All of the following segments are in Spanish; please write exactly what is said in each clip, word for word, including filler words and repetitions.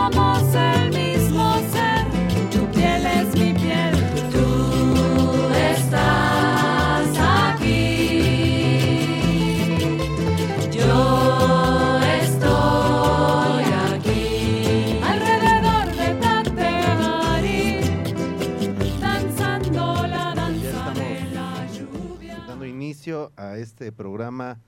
somos el mismo ser, tu piel es mi piel, tú estás aquí, yo estoy aquí, alrededor de Tateari, danzando la danza de la lluvia. Dando inicio a este programa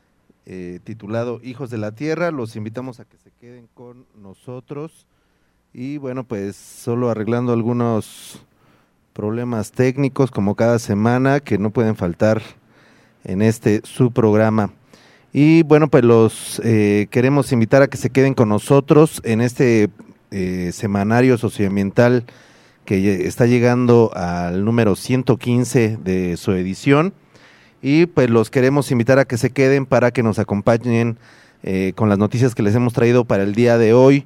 Eh, titulado Hijos de la Tierra, los invitamos a que se queden con nosotros y bueno, pues solo arreglando algunos problemas técnicos como cada semana que no pueden faltar en este su programa. Y bueno, pues los eh, queremos invitar a que se queden con nosotros en este eh, semanario socioambiental que está llegando al número ciento quince de su edición. Y pues los queremos invitar a que se queden para que nos acompañen eh, con las noticias que les hemos traído para el día de hoy.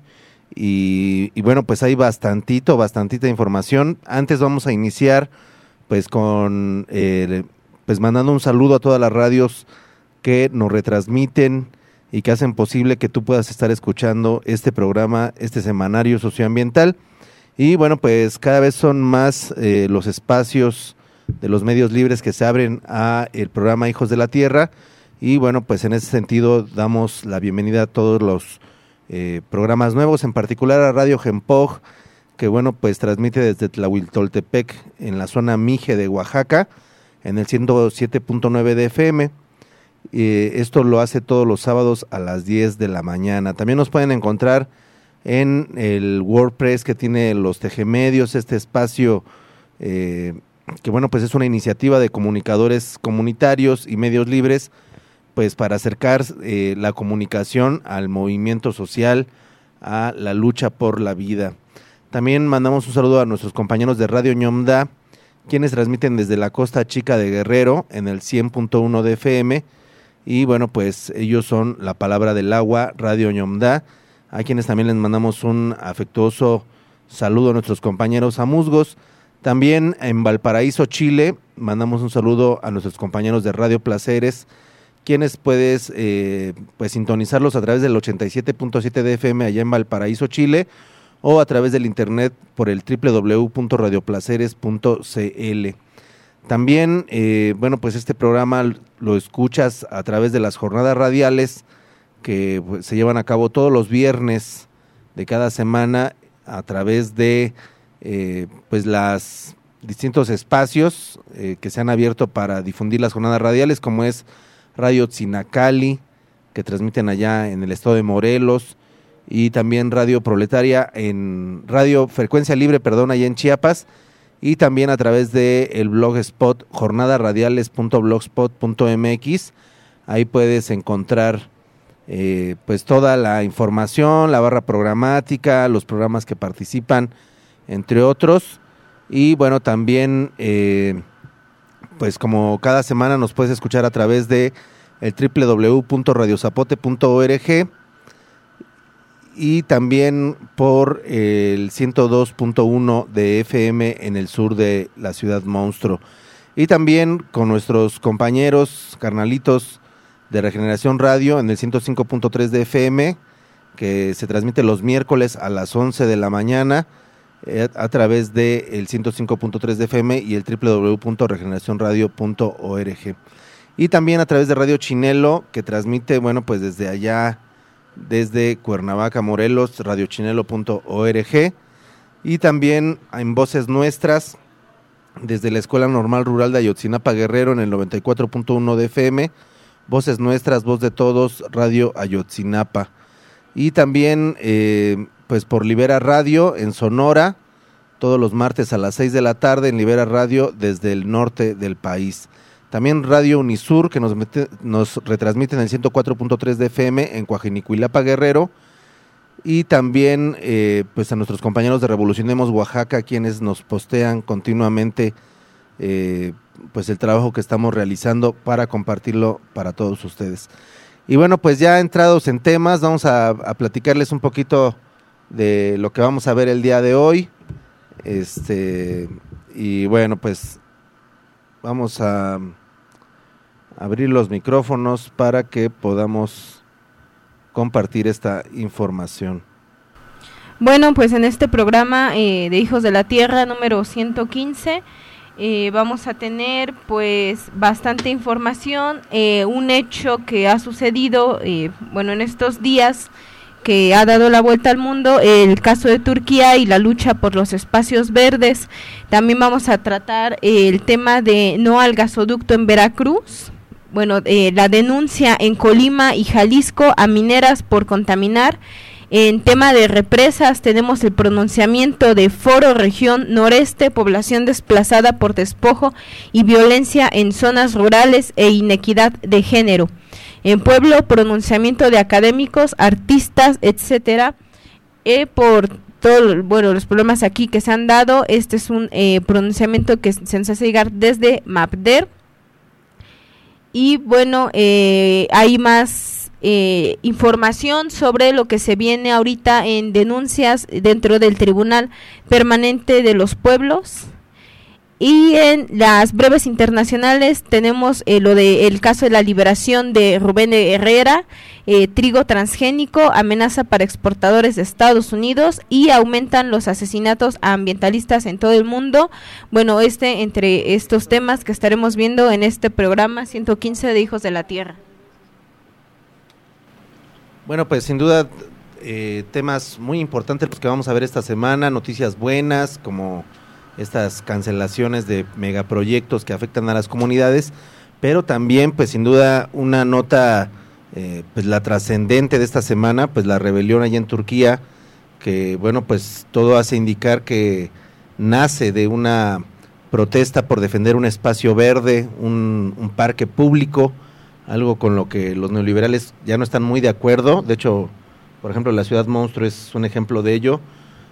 Y, y bueno, pues hay bastantito, bastantita información. Antes vamos a iniciar pues con, eh, pues mandando un saludo a todas las radios que nos retransmiten y que hacen posible que tú puedas estar escuchando este programa, este semanario socioambiental. Y bueno, pues cada vez son más eh, los espacios de los medios libres que se abren a el programa Hijos de la Tierra y bueno, pues en ese sentido damos la bienvenida a todos los eh, programas nuevos, en particular a Radio Gempoj, que bueno, pues transmite desde Tlahuitoltepec en la zona Mije de Oaxaca en el ciento siete punto nueve de F M. Eh, esto lo hace todos los sábados a las diez de la mañana. También nos pueden encontrar en el WordPress que tiene los Tejemedios, este espacio eh, que bueno, pues es una iniciativa de comunicadores comunitarios y medios libres, pues para acercar eh, la comunicación al movimiento social, a la lucha por la vida. También mandamos un saludo a nuestros compañeros de Radio Ñomda, quienes transmiten desde la Costa Chica de Guerrero en el cien punto uno de F M, y bueno, pues ellos son La Palabra del Agua, Radio Ñomda, a quienes también les mandamos un afectuoso saludo a nuestros compañeros amuzgos. También en Valparaíso, Chile, mandamos un saludo a nuestros compañeros de Radio Placeres, quienes puedes eh, pues sintonizarlos a través del ochenta y siete punto siete de F M allá en Valparaíso, Chile, o a través del internet por el doble u doble u doble u punto radio placeres punto c l. También, eh, bueno, pues este programa lo escuchas a través de las jornadas radiales que pues, se llevan a cabo todos los viernes de cada semana a través de Eh, pues los distintos espacios eh, que se han abierto para difundir las jornadas radiales, como es Radio Tzinacali, que transmiten allá en el estado de Morelos, y también Radio Proletaria en Radio Frecuencia Libre, perdón, allá en Chiapas, y también a través de el blogspot jornadaradiales punto blogspot punto m x. Ahí puedes encontrar eh, pues toda la información, la barra programática, los programas que participan, entre otros. Y bueno, también eh, pues como cada semana nos puedes escuchar a través de el doble u doble u doble u punto radio zapote punto org y también por el ciento dos punto uno de F M en el sur de la ciudad monstruo, y también con nuestros compañeros carnalitos de Regeneración Radio en el ciento cinco punto tres de F M, que se transmite los miércoles a las once de la mañana a través del ciento cinco punto tres de F M y el doble u doble u doble u punto regeneración radio punto org. Y también a través de Radio Chinelo, que transmite, bueno, pues desde allá, desde Cuernavaca, Morelos, radio chinelo punto org. Y también en Voces Nuestras, desde la Escuela Normal Rural de Ayotzinapa, Guerrero, en el noventa y cuatro punto uno de F M. Voces Nuestras, Voz de Todos, Radio Ayotzinapa. Y también eh, pues por Libera Radio en Sonora, todos los martes a las seis de la tarde en Libera Radio desde el norte del país. También Radio Unisur, que nos, mete, nos retransmite en el ciento cuatro punto tres de F M en Coajinicuilapa, Guerrero. Y también eh, pues a nuestros compañeros de Revolucionemos Oaxaca, quienes nos postean continuamente eh, pues el trabajo que estamos realizando para compartirlo para todos ustedes. Y bueno, pues ya entrados en temas, vamos a, a platicarles un poquito de lo que vamos a ver el día de hoy. Este, y bueno, pues vamos a abrir los micrófonos para que podamos compartir esta información. Bueno, pues en este programa eh, de Hijos de la Tierra número ciento quince eh, vamos a tener pues bastante información, eh, un hecho que ha sucedido, eh, bueno, en estos días, que ha dado la vuelta al mundo, el caso de Turquía y la lucha por los espacios verdes. También vamos a tratar eh, el tema de no al gasoducto en Veracruz, bueno, eh, la denuncia en Colima y Jalisco a mineras por contaminar. En tema de represas tenemos el pronunciamiento de Foro Región Noreste, población desplazada por despojo y violencia en zonas rurales e inequidad de género. En Pueblo, pronunciamiento de académicos, artistas, etcétera, eh, por todos bueno, los problemas aquí que se han dado. Este es un eh, pronunciamiento que se nos hace llegar desde MAPDER. Y bueno, eh, hay más Eh, información sobre lo que se viene ahorita en denuncias dentro del Tribunal Permanente de los Pueblos. Y en las breves internacionales tenemos eh, lo de el caso de la liberación de Rubén Herrera, eh, trigo transgénico, amenaza para exportadores de Estados Unidos y aumentan los asesinatos a ambientalistas en todo el mundo. Bueno, este entre estos temas que estaremos viendo en este programa ciento quince de Hijos de la Tierra. Bueno, pues sin duda eh, temas muy importantes los que vamos a ver esta semana, noticias buenas como estas cancelaciones de megaproyectos que afectan a las comunidades, pero también pues sin duda una nota, eh, pues la trascendente de esta semana, pues la rebelión allá en Turquía, que bueno, pues todo hace indicar que nace de una protesta por defender un espacio verde, un, un parque público, algo con lo que los neoliberales ya no están muy de acuerdo. De hecho, por ejemplo, la ciudad monstruo es un ejemplo de ello.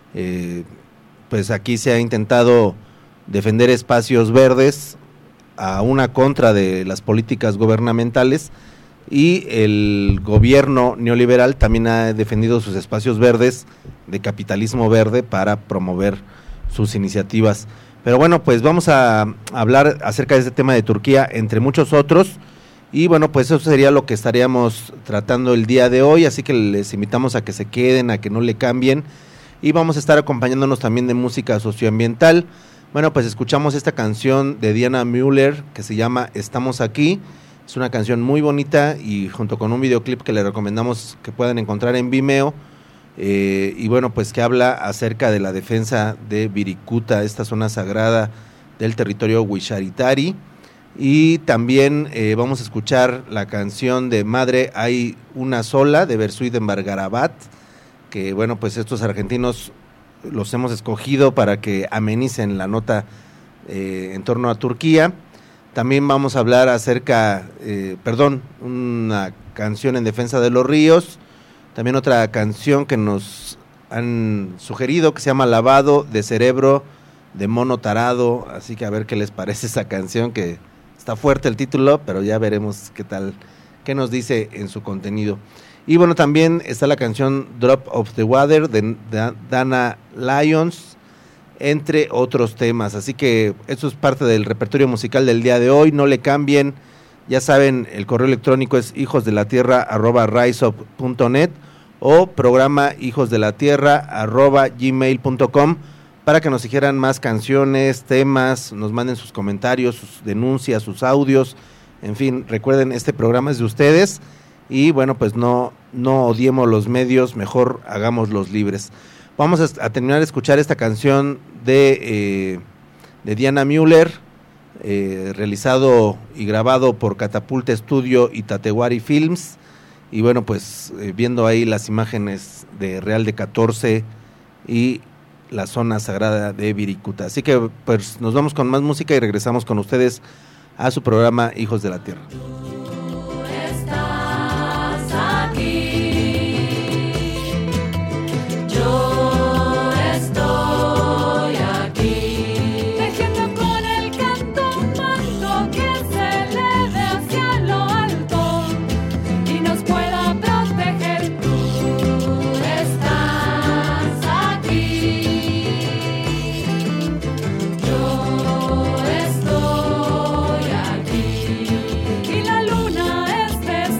Eh, pues aquí se ha intentado defender espacios verdes a una contra de las políticas gubernamentales, y el gobierno neoliberal también ha defendido sus espacios verdes de capitalismo verde para promover sus iniciativas. Pero bueno, pues vamos a hablar acerca de este tema de Turquía, entre muchos otros. Y bueno, pues eso sería lo que estaríamos tratando el día de hoy, así que les invitamos a que se queden, a que no le cambien, y vamos a estar acompañándonos también de música socioambiental. Bueno, pues escuchamos esta canción de Diana Müller que se llama Estamos Aquí. Es una canción muy bonita y junto con un videoclip que les recomendamos que puedan encontrar en Vimeo, eh, y bueno, pues que habla acerca de la defensa de Virikuta, esta zona sagrada del territorio Huicharitari. Y también eh, vamos a escuchar la canción de Madre Hay Una Sola de Bersuit en Bargarabat, que bueno, pues estos argentinos los hemos escogido para que amenicen la nota eh, en torno a Turquía. También vamos a hablar acerca, eh, perdón, una canción en defensa de los ríos, también otra canción que nos han sugerido que se llama Lavado de Cerebro de Mono Tarado, así que a ver qué les parece esa canción, que está fuerte el título, pero ya veremos qué tal, qué nos dice en su contenido. Y bueno, también está la canción Drop of the Water de Dana Lyons, entre otros temas. Así que esto es parte del repertorio musical del día de hoy. No le cambien, ya saben, el correo electrónico es hijosdelatierra arroba riseup punto net o programa hijosdelatierra arroba gmail punto com para que nos sugieran más canciones, temas, nos manden sus comentarios, sus denuncias, sus audios. En fin, recuerden, este programa es de ustedes y bueno, pues no, no odiemos los medios, mejor hagámoslos libres. Vamos a, a terminar de escuchar esta canción de, eh, de Diana Müller, eh, realizado y grabado por Catapulta Studio y Tatewari Films. Y bueno, pues eh, viendo ahí las imágenes de Real de catorce y la zona sagrada de Virikuta. Así que pues nos vamos con más música y regresamos con ustedes a su programa Hijos de la Tierra. Y la luna es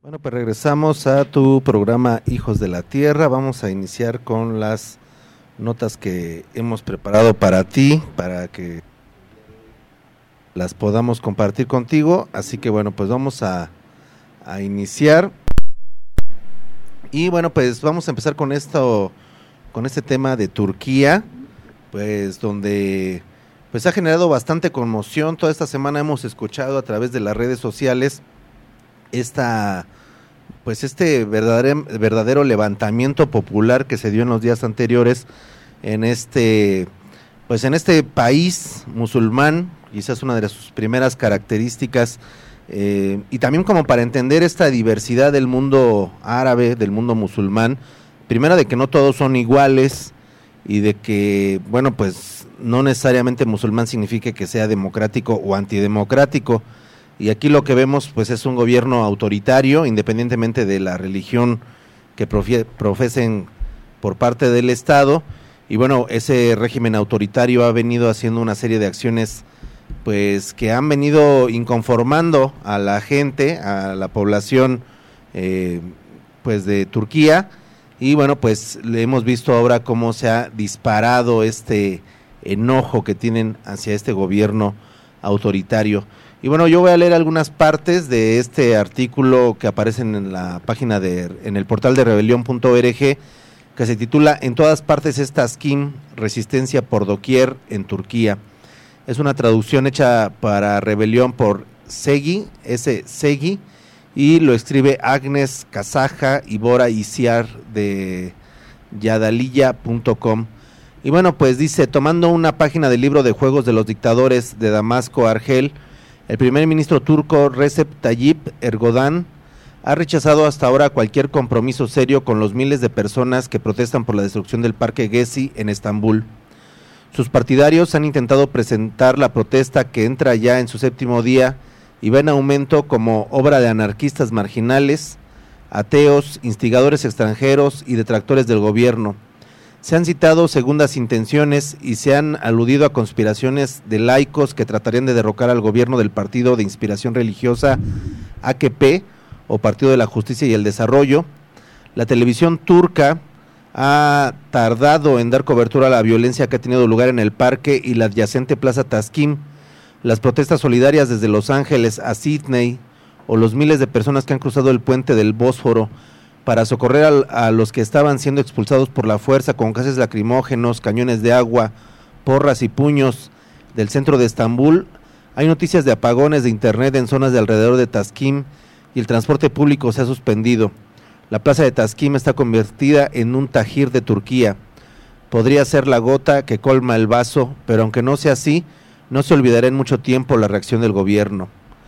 Bueno, pues regresamos a tu programa Hijos de la Tierra. Vamos a iniciar con las notas que hemos preparado para ti, para que las podamos compartir contigo. Así que bueno, pues vamos a, a iniciar. Y bueno, pues vamos a empezar con esto, con este tema de Turquía, pues donde pues ha generado bastante conmoción. Toda esta semana hemos escuchado a través de las redes sociales esta pues este verdadero, verdadero levantamiento popular que se dio en los días anteriores en este pues en este país musulmán, quizás una de sus primeras características, eh, y también como para entender esta diversidad del mundo árabe, del mundo musulmán, primero de que no todos son iguales y de que, bueno, pues no necesariamente musulmán significa que sea democrático o antidemocrático. Y aquí lo que vemos pues es un gobierno autoritario, independientemente de la religión que profe- profesen por parte del Estado. Y bueno, ese régimen autoritario ha venido haciendo una serie de acciones pues que han venido inconformando a la gente, a la población eh, pues de Turquía. Y bueno, pues le hemos visto ahora cómo se ha disparado este enojo que tienen hacia este gobierno autoritario. Y bueno, yo voy a leer algunas partes de este artículo que aparecen en la página de, en el portal de rebelión punto org, que se titula "En todas partes es Taskim, resistencia por doquier en Turquía". Es una traducción hecha para Rebelión por Segi, S. Segi, y lo escribe Agnes Kazaja y Bora Isiar de yadaliya punto com. Y bueno, pues dice, tomando una página del libro de juegos de los dictadores de Damasco, Argel, el primer ministro turco Recep Tayyip Erdogan ha rechazado hasta ahora cualquier compromiso serio con los miles de personas que protestan por la destrucción del Parque Gezi en Estambul. Sus partidarios han intentado presentar la protesta, que entra ya en su séptimo día y va en aumento, como obra de anarquistas marginales, ateos, instigadores extranjeros y detractores del gobierno. Se han citado segundas intenciones y se han aludido a conspiraciones de laicos que tratarían de derrocar al gobierno del partido de inspiración religiosa A K P, o Partido de la Justicia y el Desarrollo. La televisión turca ha tardado en dar cobertura a la violencia que ha tenido lugar en el parque y la adyacente Plaza Taskim, las protestas solidarias desde Los Ángeles a Sydney, o los miles de personas que han cruzado el puente del Bósforo para socorrer a, a los que estaban siendo expulsados por la fuerza con gases lacrimógenos, cañones de agua, porras y puños del centro de Estambul. Hay noticias de apagones de internet en zonas de alrededor de Taskim y el transporte público se ha suspendido. La plaza de Taskim está convertida en un Tahrir de Turquía. Podría ser la gota que colma el vaso, pero aunque no sea así, no se olvidará en mucho tiempo la reacción del gobierno.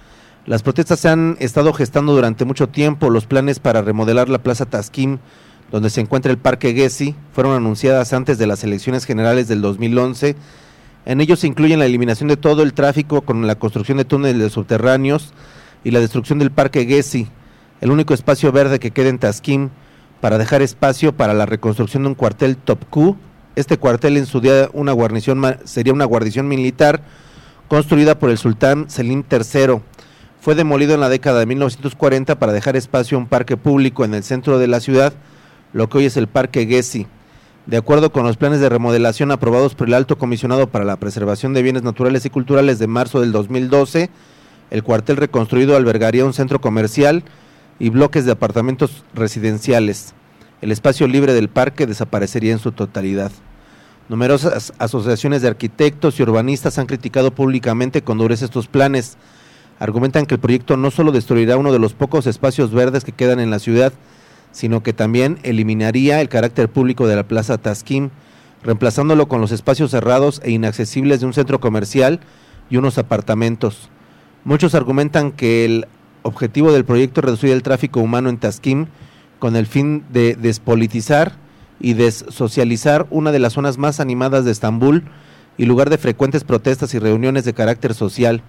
Las protestas se han estado gestando durante mucho tiempo. Los planes para remodelar la plaza Taskim, donde se encuentra el Parque Gezi, fueron anunciadas antes de las elecciones generales del dos mil once. En ellos se incluyen la eliminación de todo el tráfico con la construcción de túneles subterráneos y la destrucción del Parque Gezi, el único espacio verde que queda en Taskim, para dejar espacio para la reconstrucción de un cuartel Topkapı. Este cuartel en su día una guarnición sería una guarnición militar construida por el sultán Selim tercero. Fue demolido en la década de mil novecientos cuarenta para dejar espacio a un parque público en el centro de la ciudad, lo que hoy es el Parque Gezi. De acuerdo con los planes de remodelación aprobados por el Alto Comisionado para la Preservación de Bienes Naturales y Culturales de marzo del dos mil doce, el cuartel reconstruido albergaría un centro comercial y bloques de apartamentos residenciales. El espacio libre del parque desaparecería en su totalidad. Numerosas asociaciones de arquitectos y urbanistas han criticado públicamente con dureza estos planes. Argumentan que el proyecto no solo destruirá uno de los pocos espacios verdes que quedan en la ciudad, sino que también eliminaría el carácter público de la plaza Taskim, reemplazándolo con los espacios cerrados e inaccesibles de un centro comercial y unos apartamentos. Muchos argumentan que el objetivo del proyecto es reducir el tráfico humano en Taskim con el fin de despolitizar y dessocializar una de las zonas más animadas de Estambul y lugar de frecuentes protestas y reuniones de carácter social.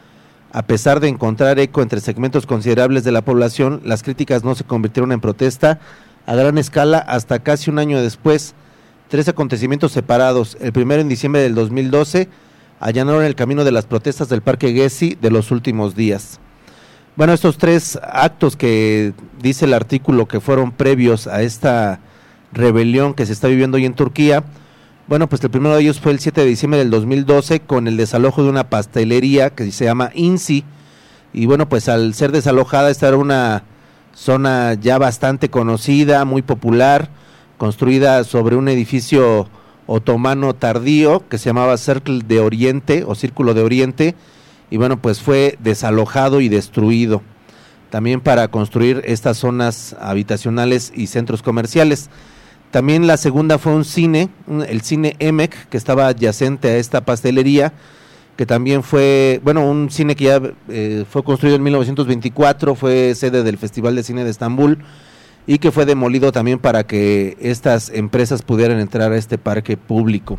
A pesar de encontrar eco entre segmentos considerables de la población, las críticas no se convirtieron en protesta a gran escala hasta casi un año después. Tres acontecimientos separados, el primero en diciembre del dos mil doce, allanaron el camino de las protestas del Parque Gezi de los últimos días. Bueno, estos tres actos que dice el artículo que fueron previos a esta rebelión que se está viviendo hoy en Turquía, bueno, pues el primero de ellos fue el siete de diciembre del dos mil doce con el desalojo de una pastelería que se llama INSI, y bueno, pues al ser desalojada, esta era una zona ya bastante conocida, muy popular, construida sobre un edificio otomano tardío que se llamaba Cercle de Oriente o Círculo de Oriente, y bueno, pues fue desalojado y destruido también para construir estas zonas habitacionales y centros comerciales. También la segunda fue un cine, el cine Emek, que estaba adyacente a esta pastelería, que también fue, bueno, un cine que ya eh, fue construido en mil novecientos veinticuatro, fue sede del Festival de Cine de Estambul, y que fue demolido también para que estas empresas pudieran entrar a este parque público.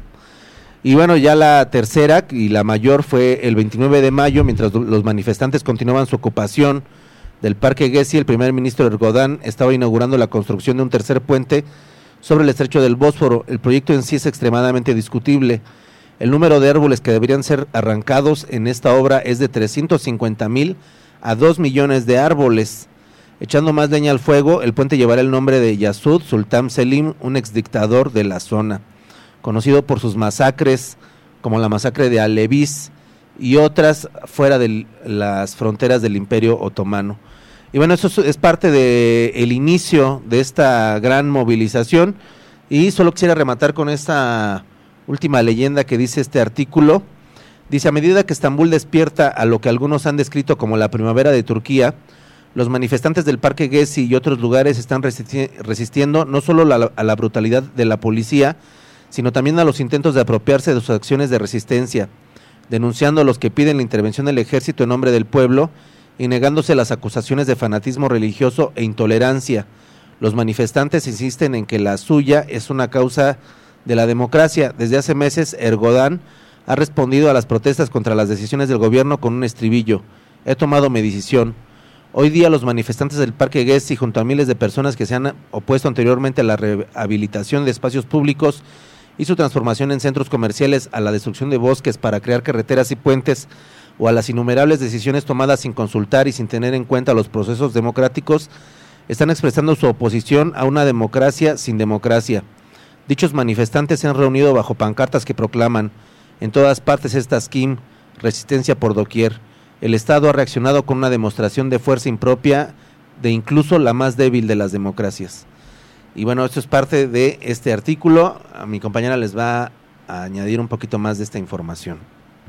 Y bueno, ya la tercera y la mayor fue el veintinueve de mayo, mientras los manifestantes continuaban su ocupación del Parque Gezi, el primer ministro Erdogan estaba inaugurando la construcción de un tercer puente sobre el estrecho del Bósforo. El proyecto en sí es extremadamente discutible. El número de árboles que deberían ser arrancados en esta obra es de trescientos cincuenta mil a dos millones de árboles. Echando más leña al fuego, el puente llevará el nombre de Yasud Sultan Selim, un exdictador de la zona, conocido por sus masacres, como la masacre de Alevis y otras fuera de las fronteras del Imperio Otomano. Y bueno, eso es parte del de inicio de esta gran movilización, y solo quisiera rematar con esta última leyenda que dice este artículo. Dice: a medida que Estambul despierta a lo que algunos han descrito como la primavera de Turquía, los manifestantes del Parque Gezi y otros lugares están resisti- resistiendo no solo la, a la brutalidad de la policía, sino también a los intentos de apropiarse de sus acciones de resistencia, denunciando a los que piden la intervención del ejército en nombre del pueblo y negándose las acusaciones de fanatismo religioso e intolerancia. Los manifestantes insisten en que la suya es una causa de la democracia. Desde hace meses, Erdogan ha respondido a las protestas contra las decisiones del gobierno con un estribillo: he tomado mi decisión. Hoy día los manifestantes del Parque Gezi, junto a miles de personas que se han opuesto anteriormente a la rehabilitación de espacios públicos y su transformación en centros comerciales, a la destrucción de bosques para crear carreteras y puentes, o a las innumerables decisiones tomadas sin consultar y sin tener en cuenta los procesos democráticos, están expresando su oposición a una democracia sin democracia. Dichos manifestantes se han reunido bajo pancartas que proclaman: en todas partes está Skim, resistencia por doquier. El Estado ha reaccionado con una demostración de fuerza impropia de incluso la más débil de las democracias. Y bueno, esto es parte de este artículo. A mi compañera les va a añadir un poquito más de esta información.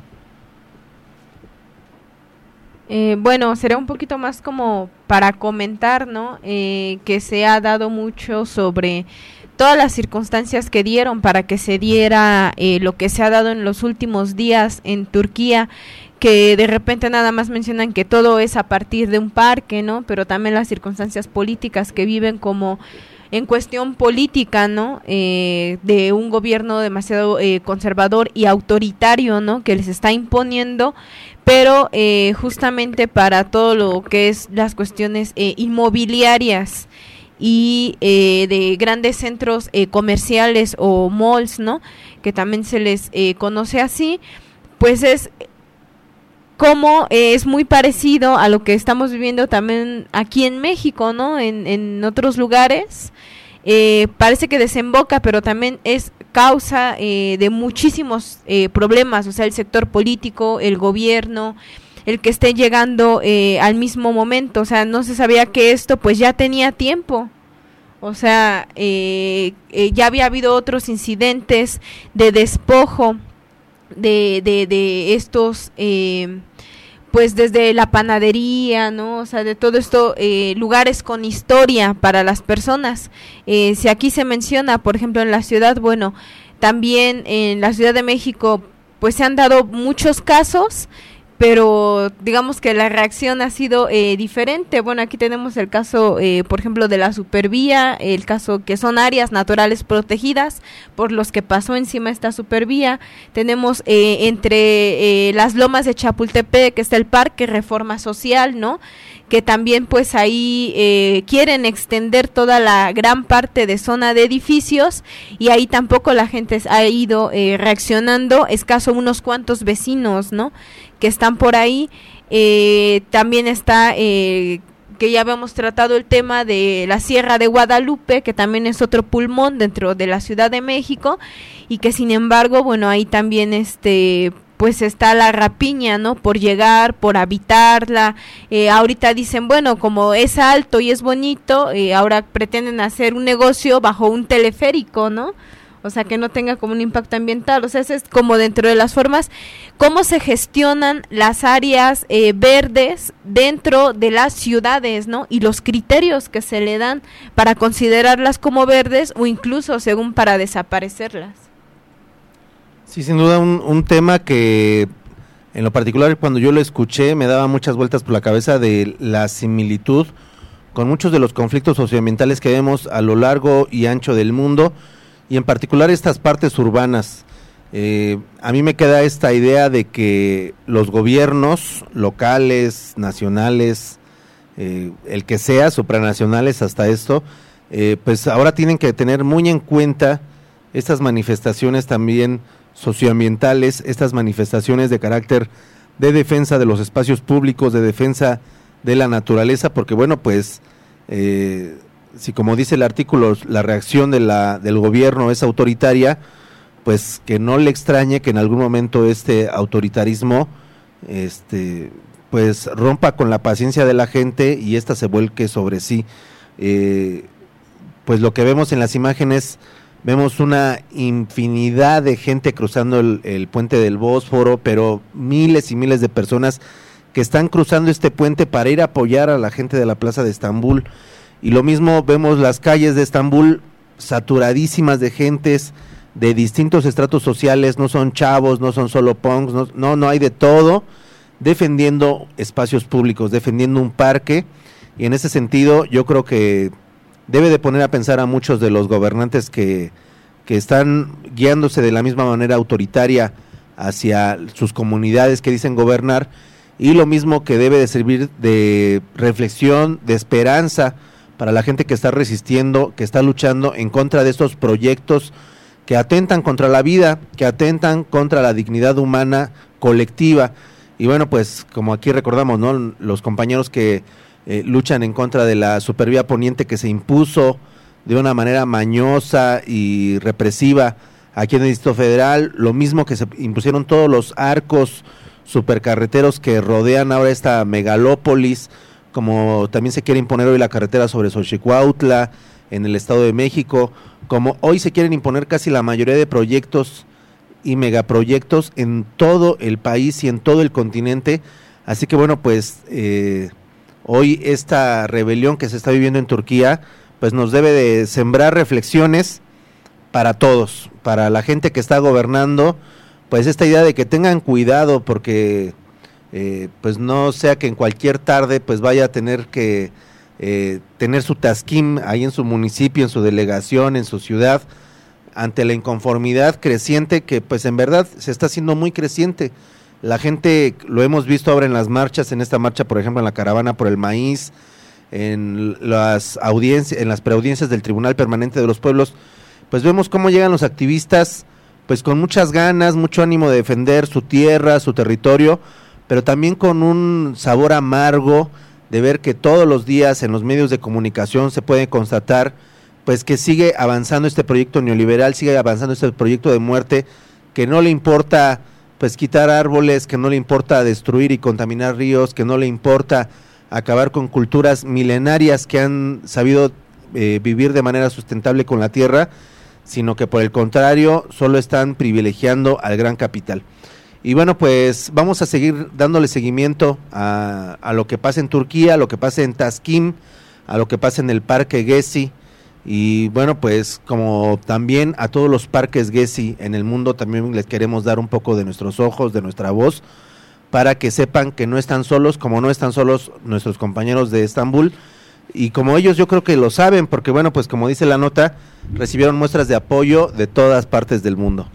Eh, bueno, será un poquito más como para comentar, ¿no? Eh, que se ha dado mucho sobre todas las circunstancias que dieron para que se diera eh, lo que se ha dado en los últimos días en Turquía, que de repente nada más mencionan que todo es a partir de un parque, ¿no? Pero también las circunstancias políticas que viven como en cuestión política, ¿no? Eh, de un gobierno demasiado eh, conservador y autoritario, ¿no? Que les está imponiendo, pero eh, justamente para todo lo que es las cuestiones eh, inmobiliarias y eh, de grandes centros eh, comerciales o malls, ¿no? Que también se les eh, conoce así, pues es como eh, es muy parecido a lo que estamos viviendo también aquí en México, ¿no? En, en otros lugares eh, parece que desemboca, pero también es causa eh, de muchísimos eh, problemas, o sea, el sector político, el gobierno, el que esté llegando eh, al mismo momento, o sea, no se sabía que esto pues ya tenía tiempo. O sea, eh, eh, ya había habido otros incidentes de despojo de, de, de estos, eh, pues desde la panadería, ¿no? O sea, de todo esto, eh, lugares con historia para las personas. Eh, si aquí se menciona, por ejemplo, en la ciudad, bueno, también en la Ciudad de México, pues se han dado muchos casos, pero digamos que la reacción ha sido eh, diferente. Bueno, aquí tenemos el caso, eh, por ejemplo, de la supervía, el caso que son áreas naturales protegidas por los que pasó encima esta supervía. Tenemos eh, entre eh, las lomas de Chapultepec, que está el Parque Reforma Social, ¿no? Que también pues ahí eh, quieren extender toda la gran parte de zona de edificios, y ahí tampoco la gente ha ido eh, reaccionando, escaso unos cuantos vecinos, ¿no? Que están por ahí, Eh, también está, eh, que ya habíamos tratado el tema de la Sierra de Guadalupe, que también es otro pulmón dentro de la Ciudad de México, y que sin embargo, bueno, ahí también este... pues está la rapiña, ¿no? Por llegar, por habitarla. Eh, ahorita dicen, bueno, como es alto y es bonito, eh, ahora pretenden hacer un negocio bajo un teleférico, ¿no? O sea, que no tenga como un impacto ambiental. O sea, ese es como dentro de las formas, cómo se gestionan las áreas eh, verdes dentro de las ciudades, ¿no? Y los criterios que se le dan para considerarlas como verdes o incluso según para desaparecerlas. Sí, sin duda un, un tema que en lo particular cuando yo lo escuché me daba muchas vueltas por la cabeza de la similitud con muchos de los conflictos socioambientales que vemos a lo largo y ancho del mundo y en particular estas partes urbanas. Eh, a mí me queda esta idea de que los gobiernos locales, nacionales, eh, el que sea, supranacionales hasta esto, eh, pues ahora tienen que tener muy en cuenta estas manifestaciones también socioambientales, estas manifestaciones de carácter de defensa de los espacios públicos, de defensa de la naturaleza, porque bueno, pues eh, si como dice el artículo, la reacción de la del gobierno es autoritaria, pues que no le extrañe que en algún momento este autoritarismo este pues rompa con la paciencia de la gente y ésta se vuelque sobre sí. Eh, pues lo que vemos en las imágenes, vemos una infinidad de gente cruzando el, el puente del Bósforo, pero miles y miles de personas que están cruzando este puente para ir a apoyar a la gente de la Plaza de Estambul. Y lo mismo vemos las calles de Estambul saturadísimas de gentes de distintos estratos sociales, no son chavos, no son solo punks, no, no, no hay de todo, defendiendo espacios públicos, defendiendo un parque. Y en ese sentido yo creo que debe de poner a pensar a muchos de los gobernantes que, que están guiándose de la misma manera autoritaria hacia sus comunidades que dicen gobernar, y lo mismo que debe de servir de reflexión, de esperanza para la gente que está resistiendo, que está luchando en contra de estos proyectos que atentan contra la vida, que atentan contra la dignidad humana colectiva. Y bueno, pues como aquí recordamos, ¿no? Los compañeros que Eh, luchan en contra de la supervía poniente que se impuso de una manera mañosa y represiva aquí en el Distrito Federal, lo mismo que se impusieron todos los arcos supercarreteros que rodean ahora esta megalópolis, como también se quiere imponer hoy la carretera sobre Xochicuautla en el Estado de México, como hoy se quieren imponer casi la mayoría de proyectos y megaproyectos en todo el país y en todo el continente. Así que bueno, pues eh, hoy esta rebelión que se está viviendo en Turquía, pues nos debe de sembrar reflexiones para todos, para la gente que está gobernando, pues esta idea de que tengan cuidado porque eh, pues no sea que en cualquier tarde pues vaya a tener que eh, tener su tasquín ahí en su municipio, en su delegación, en su ciudad, ante la inconformidad creciente que pues en verdad se está haciendo muy creciente. La gente, lo hemos visto ahora en las marchas, en esta marcha, por ejemplo, en la caravana por el maíz, en las audiencias, en las preaudiencias del Tribunal Permanente de los Pueblos, pues vemos cómo llegan los activistas, pues con muchas ganas, mucho ánimo de defender su tierra, su territorio, pero también con un sabor amargo de ver que todos los días en los medios de comunicación se puede constatar, pues que sigue avanzando este proyecto neoliberal, sigue avanzando este proyecto de muerte, que no le importa pues quitar árboles, que no le importa destruir y contaminar ríos, que no le importa acabar con culturas milenarias que han sabido eh, vivir de manera sustentable con la tierra, sino que por el contrario solo están privilegiando al gran capital. Y bueno, pues vamos a seguir dándole seguimiento a, a lo que pasa en Turquía, a lo que pasa en Taskim, a lo que pasa en el Parque Gezi. Y bueno, pues como también a todos los parques Gezi en el mundo, también les queremos dar un poco de nuestros ojos, de nuestra voz, para que sepan que no están solos, como no están solos nuestros compañeros de Estambul, y como ellos yo creo que lo saben, porque bueno, pues como dice la nota, recibieron muestras de apoyo de todas partes del mundo.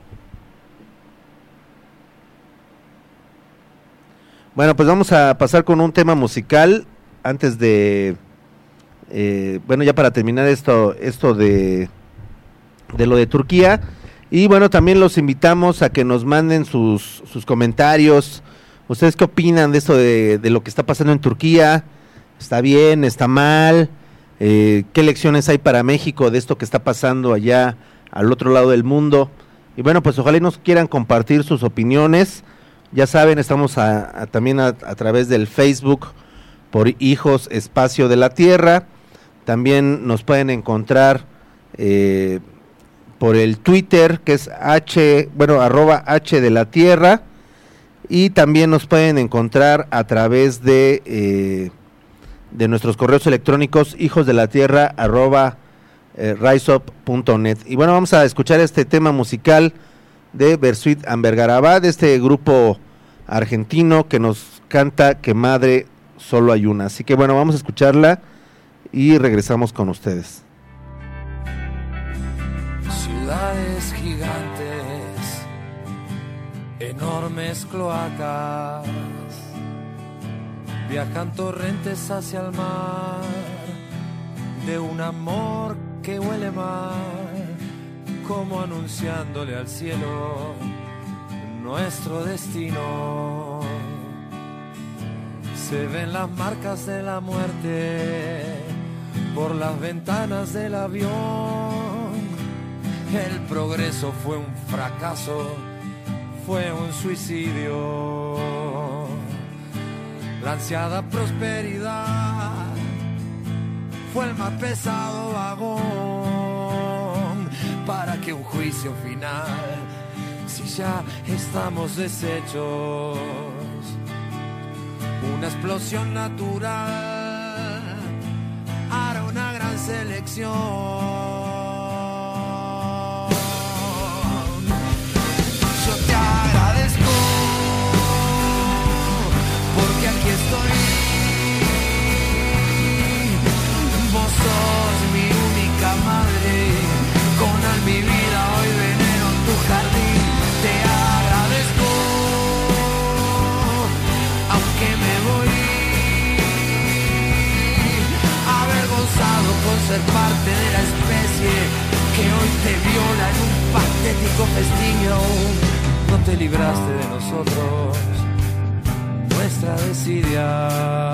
Bueno, pues vamos a pasar con un tema musical antes de... Eh, bueno, ya para terminar esto esto de de lo de Turquía. Y bueno, también los invitamos a que nos manden sus sus comentarios, ¿Ustedes qué opinan de esto de, de lo que está pasando en Turquía? ¿Está bien? ¿Está mal? Eh, ¿Qué lecciones hay para México de esto que está pasando allá al otro lado del mundo? Y bueno, pues ojalá y nos quieran compartir sus opiniones. Ya saben, estamos a, a, también a, a través del Facebook por Hijos Espacio de la Tierra. También nos pueden encontrar eh, por el Twitter, que es H, bueno, arroba H de la Tierra. Y también nos pueden encontrar a través de, eh, de nuestros correos electrónicos, hijos de la tierra, arroba, eh, riseup punto net. Y bueno, vamos a escuchar este tema musical de Bersuit Ambergarabá, de este grupo argentino que nos canta Que Madre Solo Hay Una. Así que bueno, vamos a escucharla y regresamos con ustedes. Ciudades gigantes, enormes cloacas, viajan torrentes hacia el mar, de un amor que huele mal, como anunciándole al cielo nuestro destino. Se ven las marcas de la muerte por las ventanas del avión. El progreso fue un fracaso, fue un suicidio. La ansiada prosperidad fue el más pesado vagón para que un juicio final, si ya estamos deshechos, una explosión natural hará una gran selección. Estoy, vos sos mi única madre, con alma y vida hoy venero en tu jardín. Te agradezco, aunque me voy, haber gozado con ser parte de la especie que hoy te viola en un patético festín. No te libraste de nosotros, nuestra desidia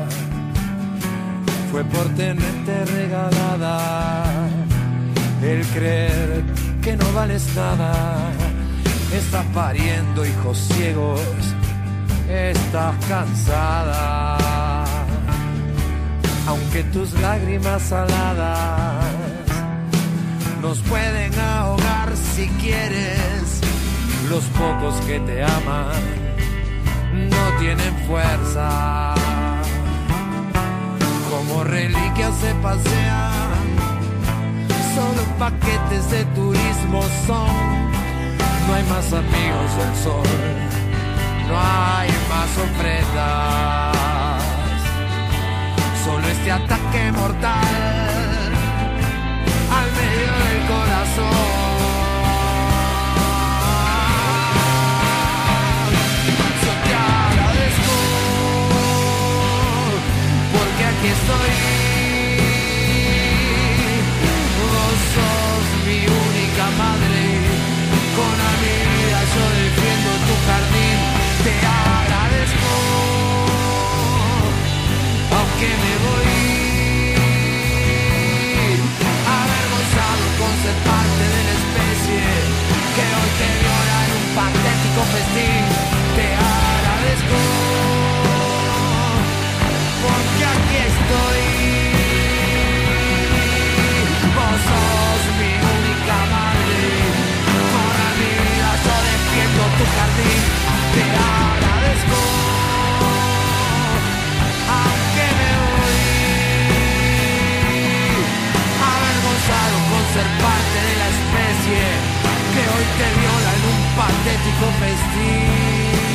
fue por tenerte regalada, el creer que no vales nada. Estás pariendo hijos ciegos, estás cansada, aunque tus lágrimas saladas nos pueden ahogar si quieres. Los pocos que te aman no tienen fuerza, como reliquias se pasean, solo paquetes de turismo son. No hay más amigos del sol, no hay más ofrendas, solo este ataque mortal al medio del corazón. Aquí estoy, vos sos mi única madre, con a mi vida yo defiendo tu jardín. Te agradezco, aunque me voy, haber gozado con ser parte de la especie que hoy te viola en un patético festín. Te agradezco, porque aquí estoy, vos sos mi única madre, toda mi vida yo defiendo tu jardín. Te agradezco, aunque me voy, haber gozado con ser parte de la especie que hoy te viola en un patético festín.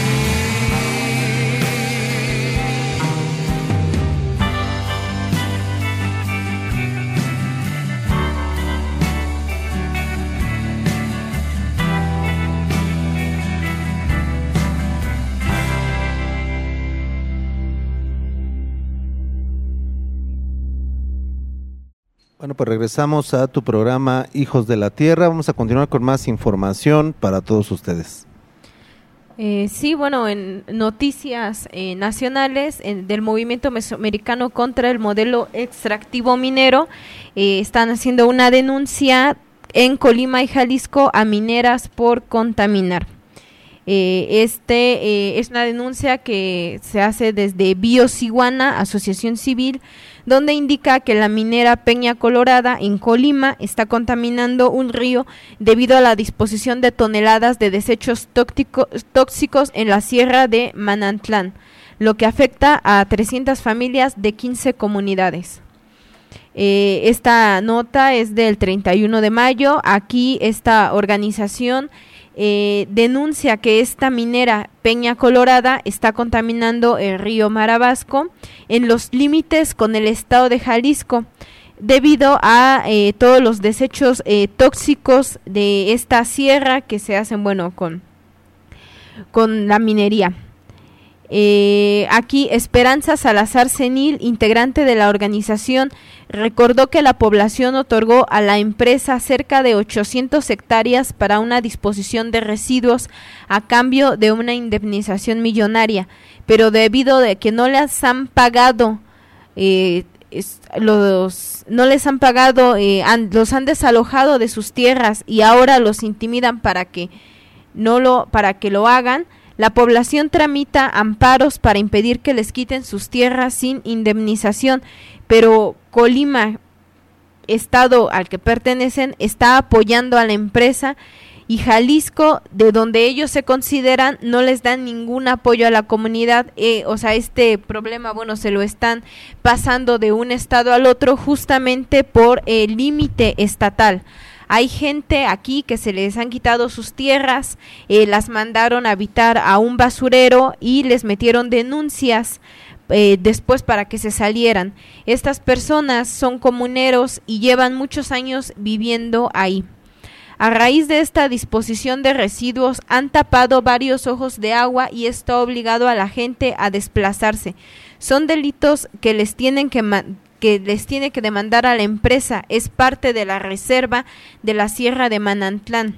Bueno, pues regresamos a tu programa Hijos de la Tierra. Vamos a continuar con más información para todos ustedes. Eh, sí, bueno, en noticias eh, nacionales en, del movimiento mesoamericano contra el modelo extractivo minero, eh, están haciendo una denuncia en Colima y Jalisco a mineras por contaminar. Eh, este eh, es una denuncia que se hace desde Biosiguana, Asociación Civil, donde indica que la minera Peña Colorada en Colima está contaminando un río debido a la disposición de toneladas de desechos tóxico, tóxicos en la sierra de Manantlán, lo que afecta a trescientas familias de quince comunidades. Eh, esta nota es del treinta y uno de mayo. Aquí esta organización Eh, denuncia que esta minera Peña Colorada está contaminando el río Marabasco en los límites con el estado de Jalisco debido a eh, todos los desechos eh, tóxicos de esta sierra que se hacen, bueno, con, con la minería. Eh, aquí Esperanza Salazar Senil, integrante de la organización, recordó que la población otorgó a la empresa cerca de ochocientas hectáreas para una disposición de residuos a cambio de una indemnización millonaria, pero debido a que no les han pagado eh, es, los no les han pagado eh, han, los han desalojado de sus tierras y ahora los intimidan para que no lo para que lo hagan. La población tramita amparos para impedir que les quiten sus tierras sin indemnización, pero Colima, estado al que pertenecen, está apoyando a la empresa y Jalisco, de donde ellos se consideran, no les dan ningún apoyo a la comunidad. Eh, o sea, este problema, bueno, se lo están pasando de un estado al otro justamente por el límite estatal. Hay gente aquí que se les han quitado sus tierras, eh, las mandaron a habitar a un basurero y les metieron denuncias eh, después para que se salieran. Estas personas son comuneros y llevan muchos años viviendo ahí. A raíz de esta disposición de residuos han tapado varios ojos de agua y esto ha obligado a la gente a desplazarse. Son delitos que les tienen que man- que les tiene que demandar a la empresa, es parte de la reserva de la Sierra de Manantlán.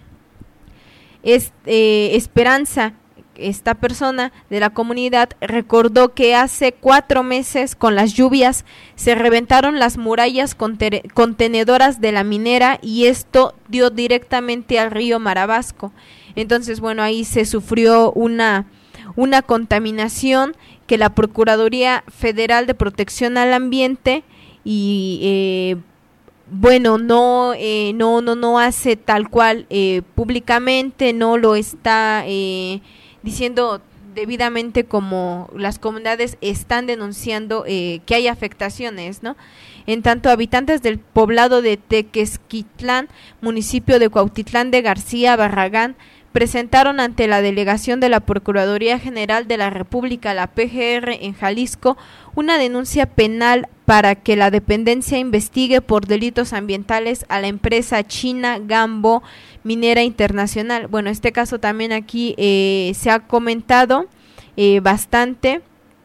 Es, eh, Esperanza, esta persona de la comunidad, recordó que hace cuatro meses con las lluvias se reventaron las murallas conte- contenedoras de la minera y esto dio directamente al río Marabasco. Entonces, bueno, ahí se sufrió una, una contaminación que la Procuraduría Federal de Protección al Ambiente y eh, bueno no eh, no no no hace tal cual eh, públicamente, no lo está eh, diciendo debidamente como las comunidades están denunciando eh, que hay afectaciones, ¿no? En tanto, habitantes del poblado de Tequesquitlán, municipio de Cuautitlán de García Barragán, presentaron ante la delegación de la Procuraduría General de la República, la P G R, en Jalisco, una denuncia penal para que la dependencia investigue por delitos ambientales a la empresa china Gambo Minera Internacional. Bueno, este caso también aquí eh, se ha comentado eh, bastante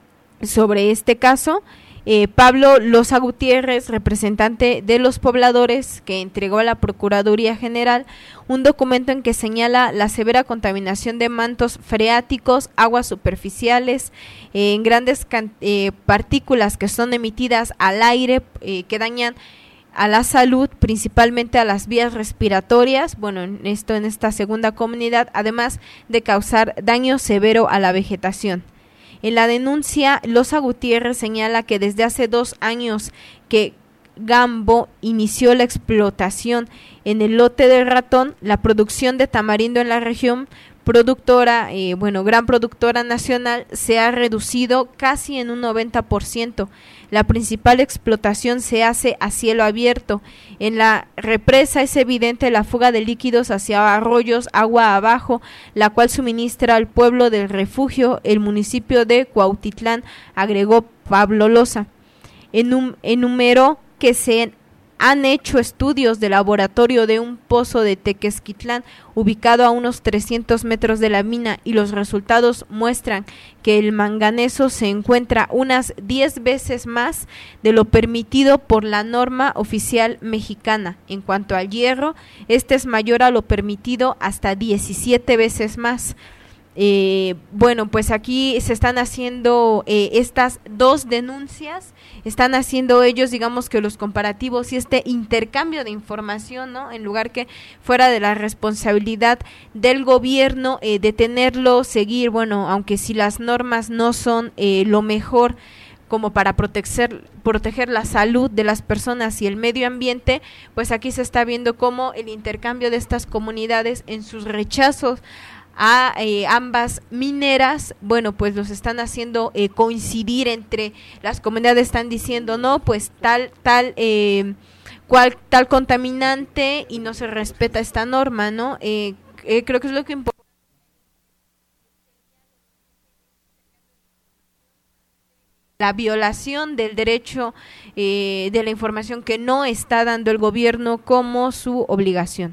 sobre este caso. Eh, Pablo Loza Gutiérrez, representante de los pobladores, que entregó a la Procuraduría General un documento en que señala la severa contaminación de mantos freáticos, aguas superficiales, eh, en grandes can- eh, partículas que son emitidas al aire, eh, que dañan a la salud, principalmente a las vías respiratorias, bueno, en esto en esta segunda comunidad, además de causar daño severo a la vegetación. En la denuncia, Loza Gutiérrez señala que desde hace dos años que Gambo inició la explotación en el lote del Ratón, la producción de tamarindo en la región productora, eh, bueno, gran productora nacional, se ha reducido casi en un noventa por ciento. La principal explotación se hace a cielo abierto. En la represa es evidente la fuga de líquidos hacia arroyos agua abajo, la cual suministra al pueblo del refugio, el municipio de Cuautitlán, agregó Pablo Loza. Enum- enumeró que se han hecho estudios de laboratorio de un pozo de Tequesquitlán ubicado a unos trescientos metros de la mina y los resultados muestran que el manganeso se encuentra unas diez veces más de lo permitido por la norma oficial mexicana. En cuanto al hierro, este es mayor a lo permitido hasta diecisiete veces más. Eh, bueno, pues aquí se están haciendo eh, estas dos denuncias, están haciendo ellos, digamos que los comparativos y este intercambio de información, ¿no? En lugar que fuera de la responsabilidad del gobierno eh, detenerlo, seguir, bueno, aunque si las normas no son eh, lo mejor como para proteger, proteger la salud de las personas y el medio ambiente, pues aquí se está viendo cómo el intercambio de estas comunidades en sus rechazos a eh, ambas mineras, bueno, pues los están haciendo eh, coincidir entre las comunidades, están diciendo, no, pues tal, tal, eh, cual, tal contaminante y no se respeta esta norma, ¿no? Eh, eh, creo que es lo que importa. La violación del derecho eh, de la información que no está dando el gobierno como su obligación.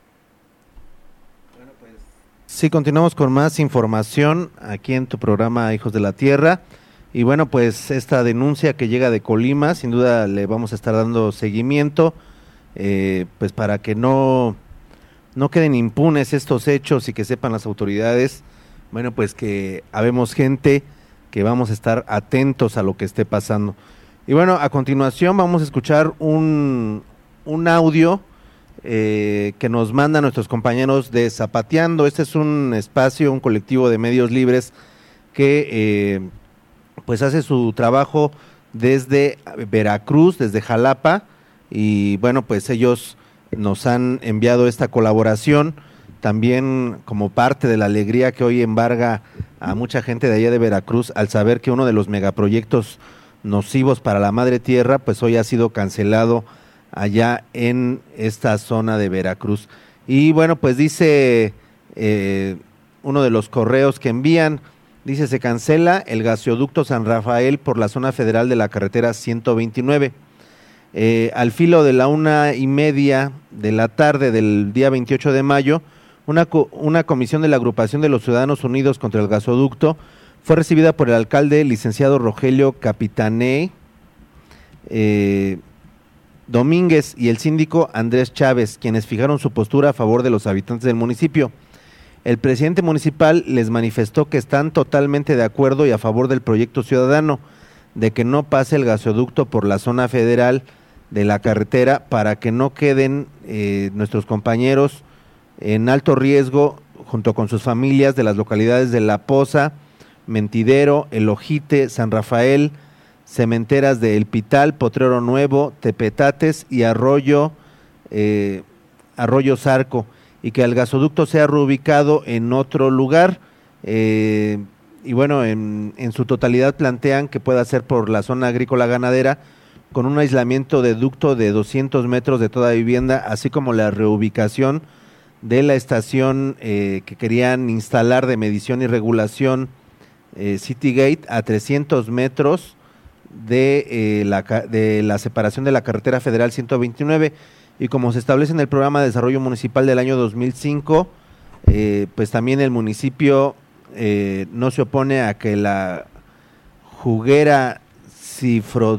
Sí, continuamos con más información aquí en tu programa Hijos de la Tierra. Y bueno, pues esta denuncia que llega de Colima, sin duda le vamos a estar dando seguimiento, eh, pues para que no, no queden impunes estos hechos y que sepan las autoridades, bueno, pues que habemos gente que vamos a estar atentos a lo que esté pasando. Y bueno, a continuación vamos a escuchar un, un audio Eh, que nos mandan nuestros compañeros de Zapateando. Este es un espacio, un colectivo de medios libres que eh, pues hace su trabajo desde Veracruz, desde Jalapa, y bueno, pues ellos nos han enviado esta colaboración también como parte de la alegría que hoy embarga a mucha gente de allá de Veracruz al saber que uno de los megaproyectos nocivos para la madre tierra pues hoy ha sido cancelado allá en esta zona de Veracruz. Y bueno, pues dice eh, uno de los correos que envían, dice: se cancela el gasoducto San Rafael por la zona federal de la carretera ciento veintinueve. Eh, al filo de la una y media de la tarde del día veintiocho de mayo, una, co una comisión de la Agrupación de los Ciudadanos Unidos contra el Gasoducto fue recibida por el alcalde licenciado Rogelio Capitané eh, Domínguez y el síndico Andrés Chávez, quienes fijaron su postura a favor de los habitantes del municipio. El presidente municipal les manifestó que están totalmente de acuerdo y a favor del proyecto ciudadano, de que no pase el gasoducto por la zona federal de la carretera para que no queden eh, nuestros compañeros en alto riesgo junto con sus familias de las localidades de La Poza, Mentidero, El Ojite, San Rafael, Cementeras de El Pital, Potrero Nuevo, Tepetates y Arroyo, eh, Arroyo Zarco, y que el gasoducto sea reubicado en otro lugar. Eh, y bueno, en, en su totalidad plantean que pueda ser por la zona agrícola ganadera, con un aislamiento de ducto de doscientos metros de toda vivienda, así como la reubicación de la estación eh, que querían instalar de medición y regulación eh, Citygate a trescientos metros de, eh, la, de la separación de la carretera federal ciento veintinueve, y como se establece en el programa de desarrollo municipal del año dos mil cinco, eh, pues también el municipio eh, no se opone a que la juguera Cifrofrut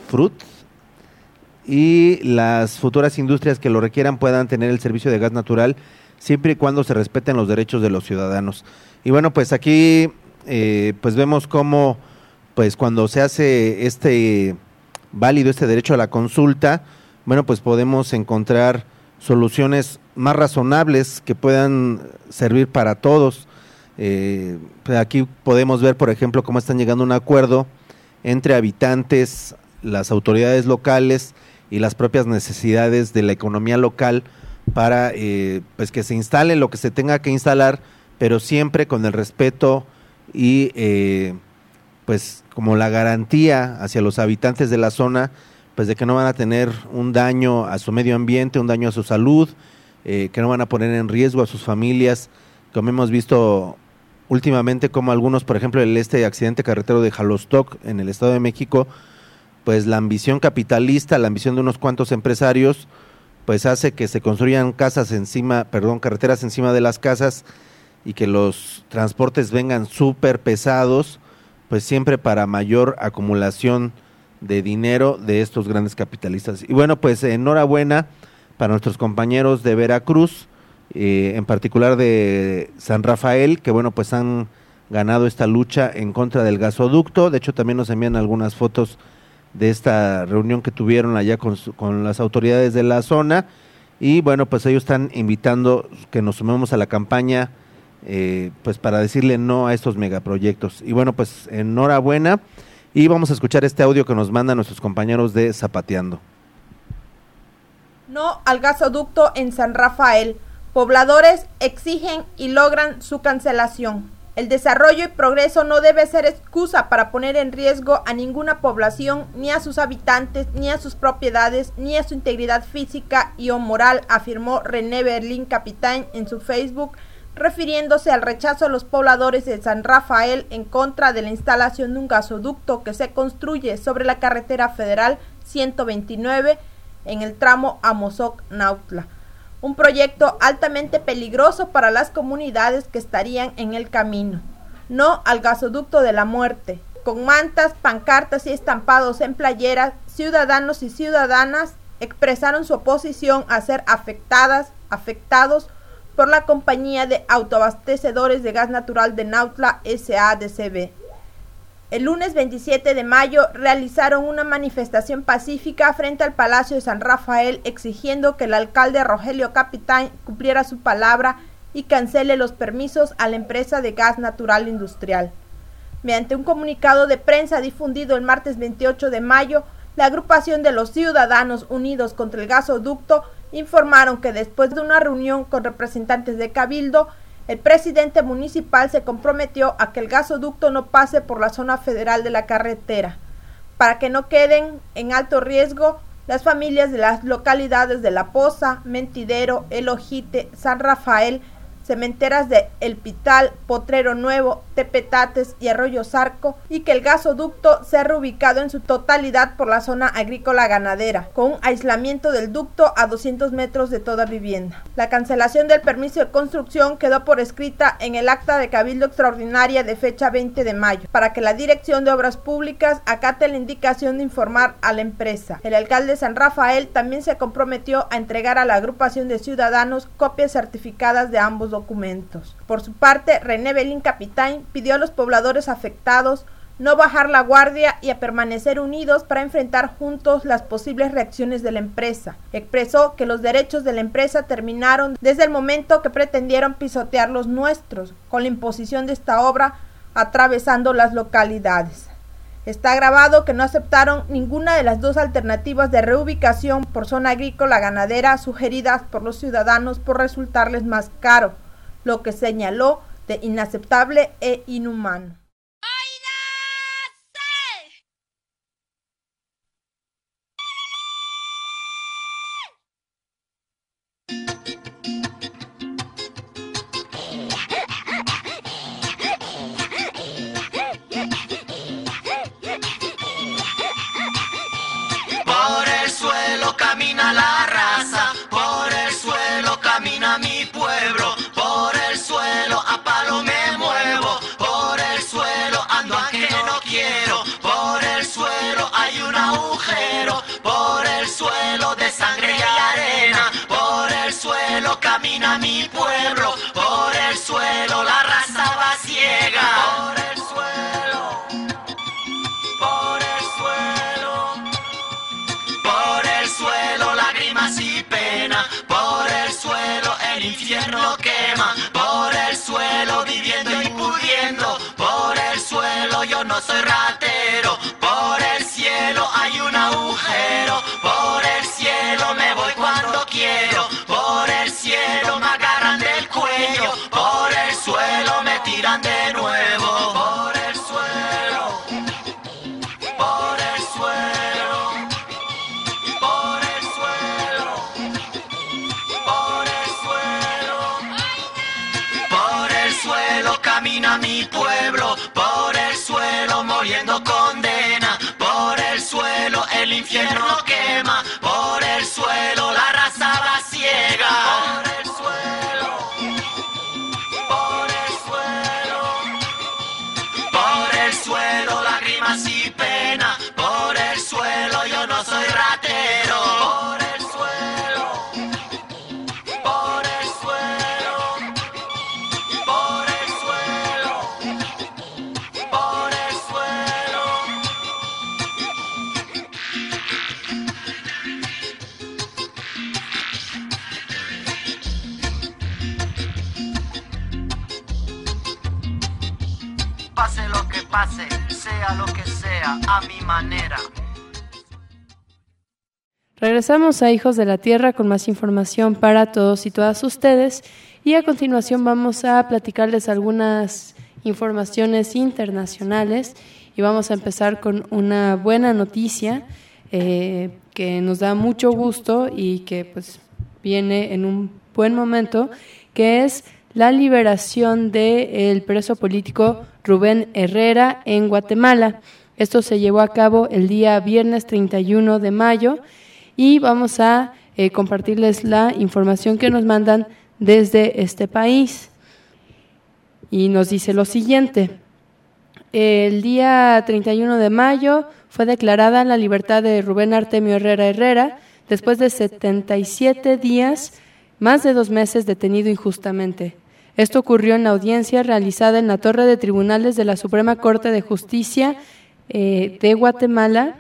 y las futuras industrias que lo requieran puedan tener el servicio de gas natural siempre y cuando se respeten los derechos de los ciudadanos. Y bueno, pues aquí eh, pues vemos cómo pues cuando se hace este válido este derecho a la consulta, bueno, pues podemos encontrar soluciones más razonables que puedan servir para todos. Eh, pues aquí podemos ver, por ejemplo, cómo están llegando a un acuerdo entre habitantes, las autoridades locales y las propias necesidades de la economía local para eh, pues que se instale lo que se tenga que instalar, pero siempre con el respeto y eh, pues como la garantía hacia los habitantes de la zona, pues de que no van a tener un daño a su medio ambiente, un daño a su salud, eh, que no van a poner en riesgo a sus familias, como hemos visto últimamente como algunos, por ejemplo, el este accidente carretero de Jalostoc en el Estado de México, pues la ambición capitalista, la ambición de unos cuantos empresarios, pues hace que se construyan casas encima, perdón, carreteras encima de las casas y que los transportes vengan súper pesados, pues siempre para mayor acumulación de dinero de estos grandes capitalistas. Y bueno, pues enhorabuena para nuestros compañeros de Veracruz, eh, en particular de San Rafael, que bueno, pues han ganado esta lucha en contra del gasoducto. De hecho, también nos envían algunas fotos de esta reunión que tuvieron allá con, su, con las autoridades de la zona, y bueno, pues ellos están invitando que nos sumemos a la campaña, eh, pues para decirle no a estos megaproyectos. Y bueno, pues enhorabuena, y vamos a escuchar este audio que nos mandan nuestros compañeros de Zapateando. No al gasoducto en San Rafael. Pobladores exigen y logran su cancelación. El desarrollo y progreso no debe ser excusa para poner en riesgo a ninguna población, ni a sus habitantes, ni a sus propiedades, ni a su integridad física y o moral, afirmó René Berlín Capitán en su Facebook, refiriéndose al rechazo de los pobladores de San Rafael en contra de la instalación de un gasoducto que se construye sobre la carretera federal ciento veintinueve en el tramo Amozoc-Nautla. Un proyecto altamente peligroso para las comunidades que estarían en el camino. No al gasoducto de la muerte. Con mantas, pancartas y estampados en playeras, ciudadanos y ciudadanas expresaron su oposición a ser afectadas, afectados por la compañía de autoabastecedores de gas natural de Nautla S A D C B. El lunes veintisiete de mayo realizaron una manifestación pacífica frente al Palacio de San Rafael exigiendo que el alcalde Rogelio Capitán cumpliera su palabra y cancele los permisos a la empresa de gas natural industrial. Mediante un comunicado de prensa difundido el martes veintiocho de mayo, la agrupación de los Ciudadanos Unidos contra el Gasoducto informaron que después de una reunión con representantes de Cabildo, el presidente municipal se comprometió a que el gasoducto no pase por la zona federal de la carretera, para que no queden en alto riesgo las familias de las localidades de La Poza, Mentidero, El Ojite, San Rafael, cementeras de El Pital, Potrero Nuevo, Tepetates y Arroyo Zarco, y que el gasoducto sea reubicado en su totalidad por la zona agrícola ganadera, con un aislamiento del ducto a doscientos metros de toda vivienda. La cancelación del permiso de construcción quedó por escrita en el acta de Cabildo Extraordinaria de fecha veinte de mayo, para que la Dirección de Obras Públicas acate la indicación de informar a la empresa. El alcalde de San Rafael también se comprometió a entregar a la agrupación de ciudadanos copias certificadas de ambos documentos. Por su parte, René Belín Capitán pidió a los pobladores afectados no bajar la guardia y a permanecer unidos para enfrentar juntos las posibles reacciones de la empresa. Expresó que los derechos de la empresa terminaron desde el momento que pretendieron pisotear los nuestros, con la imposición de esta obra atravesando las localidades. Está grabado que no aceptaron ninguna de las dos alternativas de reubicación por zona agrícola ganadera sugeridas por los ciudadanos por resultarles más caro, lo que señaló de inaceptable e inhumano. Por el suelo camina la raza, por el suelo camina mi pueblo, por el suelo a palo me muevo, por el suelo ando aunque no quiero, por el suelo hay un agujero, por el suelo de sangre y arena, por el suelo camina mi pueblo, por el suelo la raza va ciega, por el suelo, por el suelo. Por el suelo lágrimas y pena, por el suelo el infierno quema, por el suelo viviendo y pudiendo, por el suelo yo no soy ratero, por el cielo hay un agujero, por el cielo me voy cuando quiero, por el cielo me agarran del cuello, por el suelo me tiran de nuevo, por el suelo, por el suelo. Por el suelo, por el suelo, por el suelo camina mi pueblo, por el suelo muriendo condena, por el suelo el infierno quema, por el suelo la raza va ciega, por el suelo, por el suelo, por el suelo lágrimas y pena, por el suelo yo no soy ratero, por el suelo, por el suelo. pase, sea lo que sea, a mi manera. Regresamos a Hijos de la Tierra con más información para todos y todas ustedes, y a continuación vamos a platicarles algunas informaciones internacionales, y vamos a empezar con una buena noticia eh, que nos da mucho gusto y que pues viene en un buen momento, que es la liberación del preso político Rubén Herrera en Guatemala. Esto se llevó a cabo el día viernes treinta y uno de mayo, y vamos a eh, compartirles la información que nos mandan desde este país. Y nos dice lo siguiente: el día treinta y uno de mayo fue declarada la libertad de Rubén Artemio Herrera Herrera, después de setenta y siete días, más de dos meses detenido injustamente. Esto ocurrió en la audiencia realizada en la Torre de Tribunales de la Suprema Corte de Justicia eh, de Guatemala.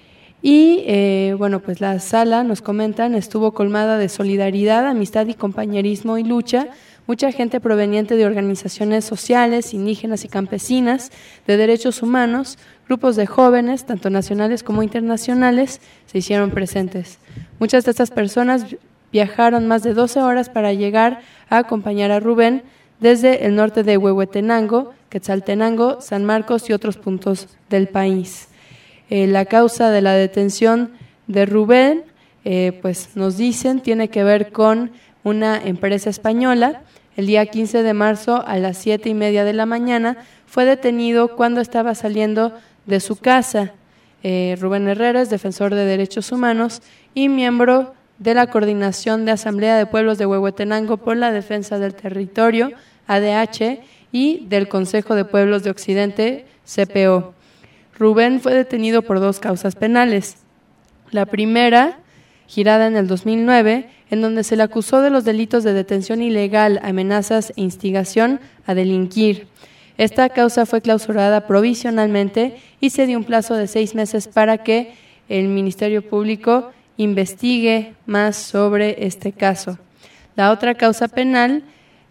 Y eh, bueno, pues la sala, nos comentan, estuvo colmada de solidaridad, amistad y compañerismo y lucha. Mucha gente proveniente de organizaciones sociales, indígenas y campesinas, de derechos humanos, grupos de jóvenes, tanto nacionales como internacionales, se hicieron presentes. Muchas de estas personas viajaron más de doce horas para llegar a acompañar a Rubén desde el norte de Huehuetenango, Quetzaltenango, San Marcos y otros puntos del país. Eh, la causa de la detención de Rubén, eh, pues nos dicen, tiene que ver con una empresa española. El día quince de marzo a las siete y media de la mañana fue detenido cuando estaba saliendo de su casa. Eh, Rubén Herrera es defensor de derechos humanos y miembro de la Coordinación de Asamblea de Pueblos de Huehuetenango por la Defensa del Territorio, A D H, y del Consejo de Pueblos de Occidente, C P O. Rubén fue detenido por dos causas penales. La primera, girada en el dos mil nueve, en donde se le acusó de los delitos de detención ilegal, amenazas e instigación a delinquir. Esta causa fue clausurada provisionalmente y se dio un plazo de seis meses para que el Ministerio Público investigue más sobre este caso. La otra causa penal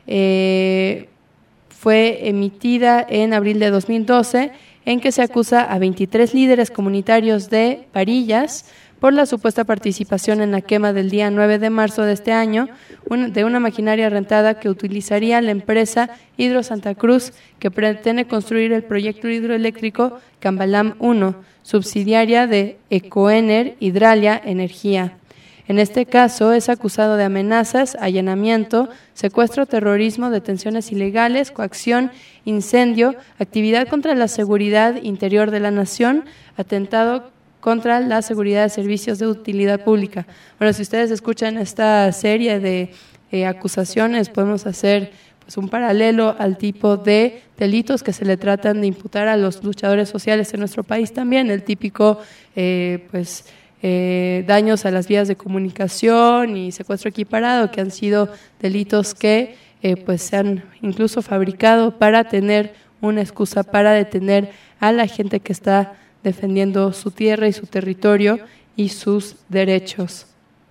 eh, fue emitida en abril de dos mil doce, en que se acusa a veintitrés líderes comunitarios de Parillas por la supuesta participación en la quema del día nueve de marzo de este año de una maquinaria rentada que utilizaría la empresa Hidro Santa Cruz, que pretende construir el proyecto hidroeléctrico Cambalam uno, subsidiaria de Ecoener Hidralia Energía. En este caso es acusado de amenazas, allanamiento, secuestro, terrorismo, detenciones ilegales, coacción, incendio, actividad contra la seguridad interior de la nación, atentado contra la seguridad de servicios de utilidad pública. Bueno, si ustedes escuchan esta serie de eh, acusaciones, podemos hacer pues un paralelo al tipo de delitos que se le tratan de imputar a los luchadores sociales en nuestro país también, el típico eh, pues Eh, daños a las vías de comunicación y secuestro equiparado, que han sido delitos que eh, pues se han incluso fabricado para tener una excusa para detener a la gente que está defendiendo su tierra y su territorio y sus derechos.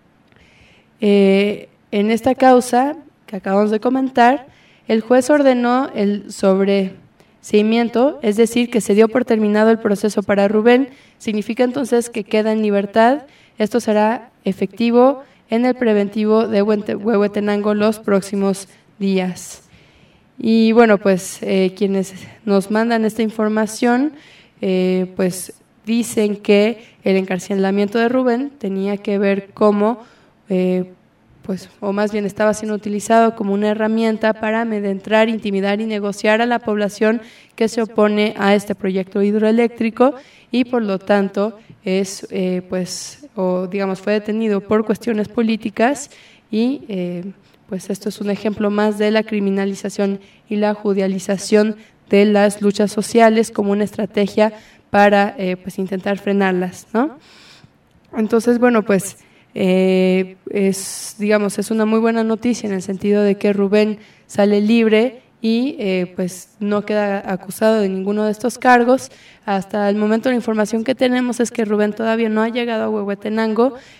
Eh, en esta causa que acabamos de comentar, el juez ordenó el sobreseimiento, es decir, que se dio por terminado el proceso para Rubén. Significa entonces que queda en libertad. Esto será efectivo en el preventivo de Huehuetenango los próximos días. Y bueno, pues eh, quienes nos mandan esta información, eh, pues dicen que el encarcelamiento de Rubén tenía que ver como, eh, pues, o más bien estaba siendo utilizado como una herramienta para amedrentar, intimidar y negociar a la población que se opone a este proyecto hidroeléctrico, y por lo tanto es eh, pues o digamos fue detenido por cuestiones políticas, y eh, pues esto es un ejemplo más de la criminalización y la judicialización de las luchas sociales como una estrategia para eh, pues intentar frenarlas, ¿no? Entonces, bueno, pues eh, es digamos es una muy buena noticia en el sentido de que Rubén sale libre y eh, pues no queda acusado de ninguno de estos cargos. Hasta el momento la información que tenemos es que Rubén todavía no ha llegado a Huehuetenango.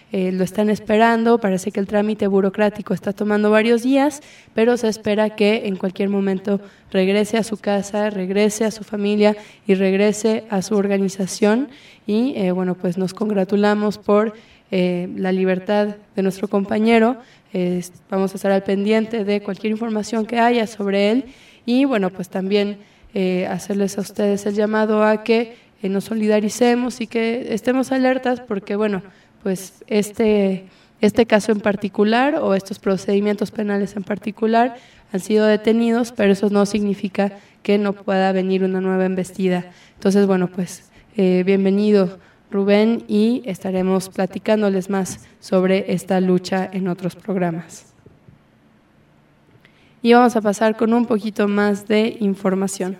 eh, lo están esperando. Parece que el trámite burocrático está tomando varios días, pero se espera que en cualquier momento regrese a su casa, regrese a su familia y regrese a su organización. Y eh, bueno, pues nos congratulamos por eh, la libertad de nuestro compañero. Eh, vamos a estar al pendiente de cualquier información que haya sobre él y bueno, pues también eh, hacerles a ustedes el llamado a que eh, nos solidaricemos y que estemos alertas porque bueno, pues este, este caso en particular o estos procedimientos penales en particular han sido detenidos, pero eso no significa que no pueda venir una nueva embestida. Entonces bueno, pues eh, bienvenido Rubén, y estaremos platicándoles más sobre esta lucha en otros programas. Y vamos a pasar con un poquito más de información.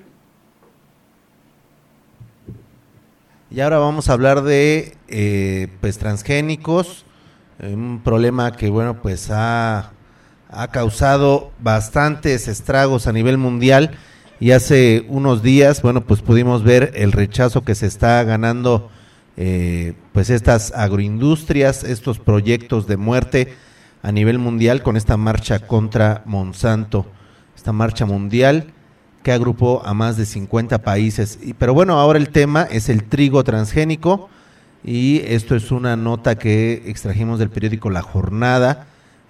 Y ahora vamos a hablar de eh, pues transgénicos, eh, un problema que bueno pues ha, ha causado bastantes estragos a nivel mundial, y hace unos días bueno pues pudimos ver el rechazo que se está ganando Eh, pues estas agroindustrias, estos proyectos de muerte a nivel mundial con esta marcha contra Monsanto, esta marcha mundial que agrupó a más de cincuenta países. Y, pero bueno, ahora el tema es el trigo transgénico, y esto es una nota que extrajimos del periódico La Jornada,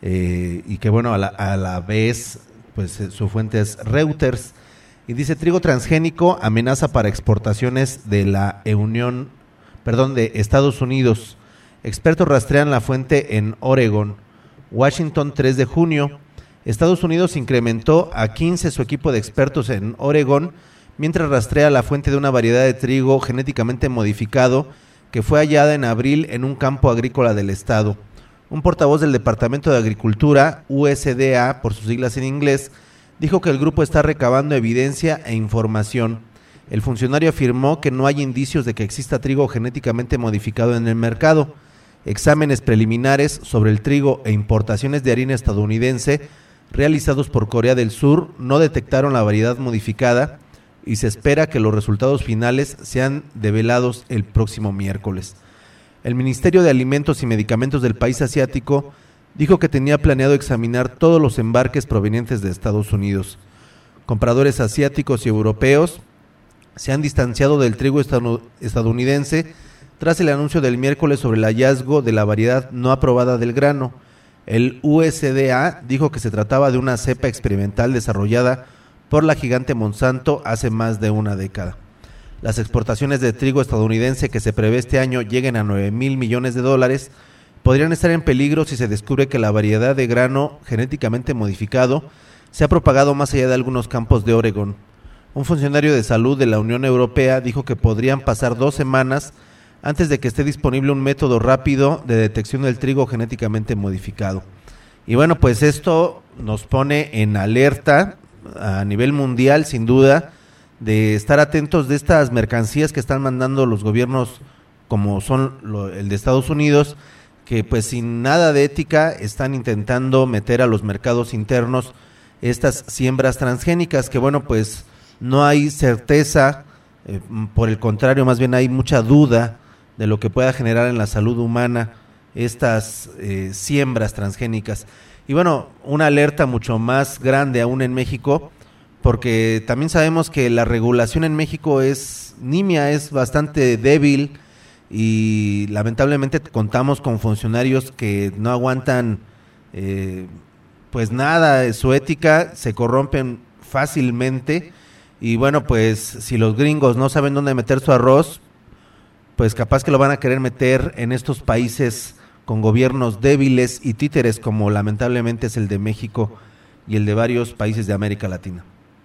eh, y que bueno, a la, a la vez pues su fuente es Reuters, y dice: trigo transgénico amenaza para exportaciones de la Unión Perdón, de Estados Unidos. Expertos rastrean la fuente en Oregón. Washington, tres de junio. Estados Unidos incrementó a quince su equipo de expertos en Oregón, mientras rastrea la fuente de una variedad de trigo genéticamente modificado que fue hallada en abril en un campo agrícola del estado. Un portavoz del Departamento de Agricultura, U S D A por sus siglas en inglés, dijo que el grupo está recabando evidencia e información. El funcionario afirmó que no hay indicios de que exista trigo genéticamente modificado en el mercado. Exámenes preliminares sobre el trigo e importaciones de harina estadounidense realizados por Corea del Sur no detectaron la variedad modificada, y se espera que los resultados finales sean develados el próximo miércoles. El Ministerio de Alimentos y Medicamentos del país asiático dijo que tenía planeado examinar todos los embarques provenientes de Estados Unidos. Compradores asiáticos y europeos se han distanciado del trigo estadounidense tras el anuncio del miércoles sobre el hallazgo de la variedad no aprobada del grano. El U S D A dijo que se trataba de una cepa experimental desarrollada por la gigante Monsanto hace más de una década. Las exportaciones de trigo estadounidense, que se prevé este año lleguen a nueve mil millones de dólares, podrían estar en peligro si se descubre que la variedad de grano genéticamente modificado se ha propagado más allá de algunos campos de Oregón. Un funcionario de salud de la Unión Europea dijo que podrían pasar dos semanas antes de que esté disponible un método rápido de detección del trigo genéticamente modificado. Y bueno, pues esto nos pone en alerta a nivel mundial, sin duda, de estar atentos de estas mercancías que están mandando los gobiernos, como son lo, el de Estados Unidos, que pues sin nada de ética están intentando meter a los mercados internos estas siembras transgénicas, que bueno, pues no hay certeza, eh, por el contrario, más bien hay mucha duda de lo que pueda generar en la salud humana estas eh, siembras transgénicas. Y bueno, una alerta mucho más grande aún en México, porque también sabemos que la regulación en México es nimia, es bastante débil, y lamentablemente contamos con funcionarios que no aguantan eh, pues nada, su ética, se corrompen fácilmente. Y bueno, pues si los gringos no saben dónde meter su arroz, pues capaz que lo van a querer meter en estos países con gobiernos débiles y títeres, como lamentablemente es el de México y el de varios países de América Latina.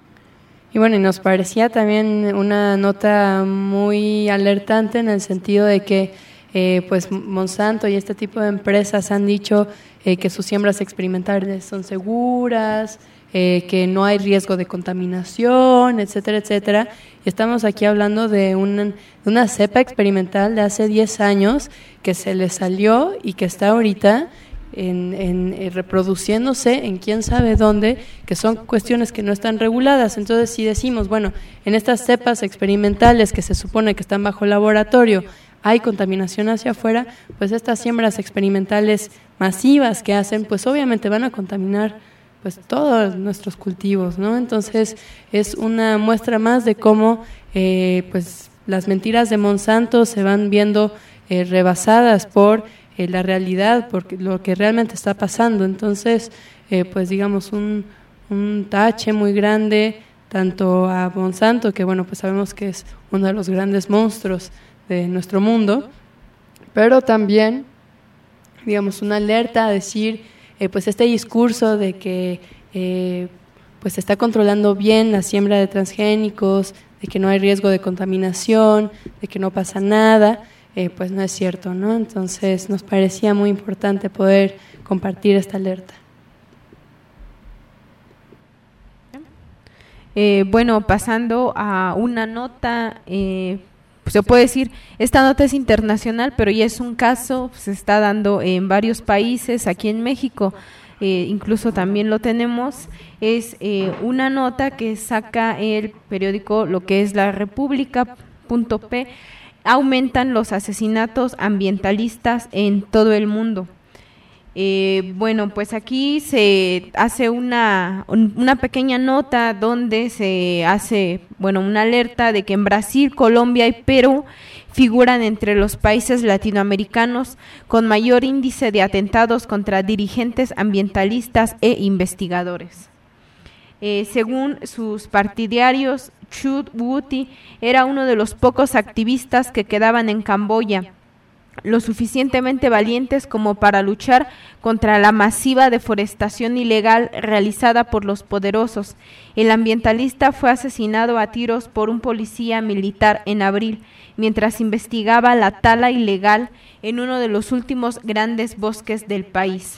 Y bueno, y nos parecía también una nota muy alertante en el sentido de que eh, pues Monsanto y este tipo de empresas han dicho eh, que sus siembras experimentales son seguras, Eh, que no hay riesgo de contaminación, etcétera, etcétera. Y estamos aquí hablando de una, de una cepa experimental de hace diez años que se le salió y que está ahorita en, en, en reproduciéndose en quién sabe dónde, que son cuestiones que no están reguladas. Entonces, si decimos, bueno, en estas cepas experimentales que se supone que están bajo laboratorio hay contaminación hacia afuera, pues estas siembras experimentales masivas que hacen, pues obviamente van a contaminar pues todos nuestros cultivos, ¿no? Entonces es una muestra más de cómo eh, pues las mentiras de Monsanto se van viendo eh, rebasadas por eh, la realidad, por lo que realmente está pasando. Entonces, eh, pues digamos un, un tache muy grande tanto a Monsanto, que bueno, pues sabemos que es uno de los grandes monstruos de nuestro mundo, pero también, digamos, una alerta a decir, eh, pues este discurso de que eh, pues se está controlando bien la siembra de transgénicos, de que no hay riesgo de contaminación, de que no pasa nada, eh, pues no es cierto, ¿no? Entonces nos parecía muy importante poder compartir esta alerta. Eh, bueno, pasando a una nota, eh, se puede decir, esta nota es internacional, pero ya es un caso, se está dando en varios países, aquí en México, eh, incluso también lo tenemos, es eh, una nota que saca el periódico, lo que es la República punto pe, aumentan los asesinatos ambientalistas en todo el mundo. Eh, bueno, pues aquí se hace una, una pequeña nota donde se hace, bueno, una alerta de que en Brasil, Colombia y Perú figuran entre los países latinoamericanos con mayor índice de atentados contra dirigentes ambientalistas e investigadores. Eh, según sus partidarios, Chut Wuti era uno de los pocos activistas que quedaban en Camboya, lo suficientemente valientes como para luchar contra la masiva deforestación ilegal realizada por los poderosos. El ambientalista fue asesinado a tiros por un policía militar en abril, mientras investigaba la tala ilegal en uno de los últimos grandes bosques del país.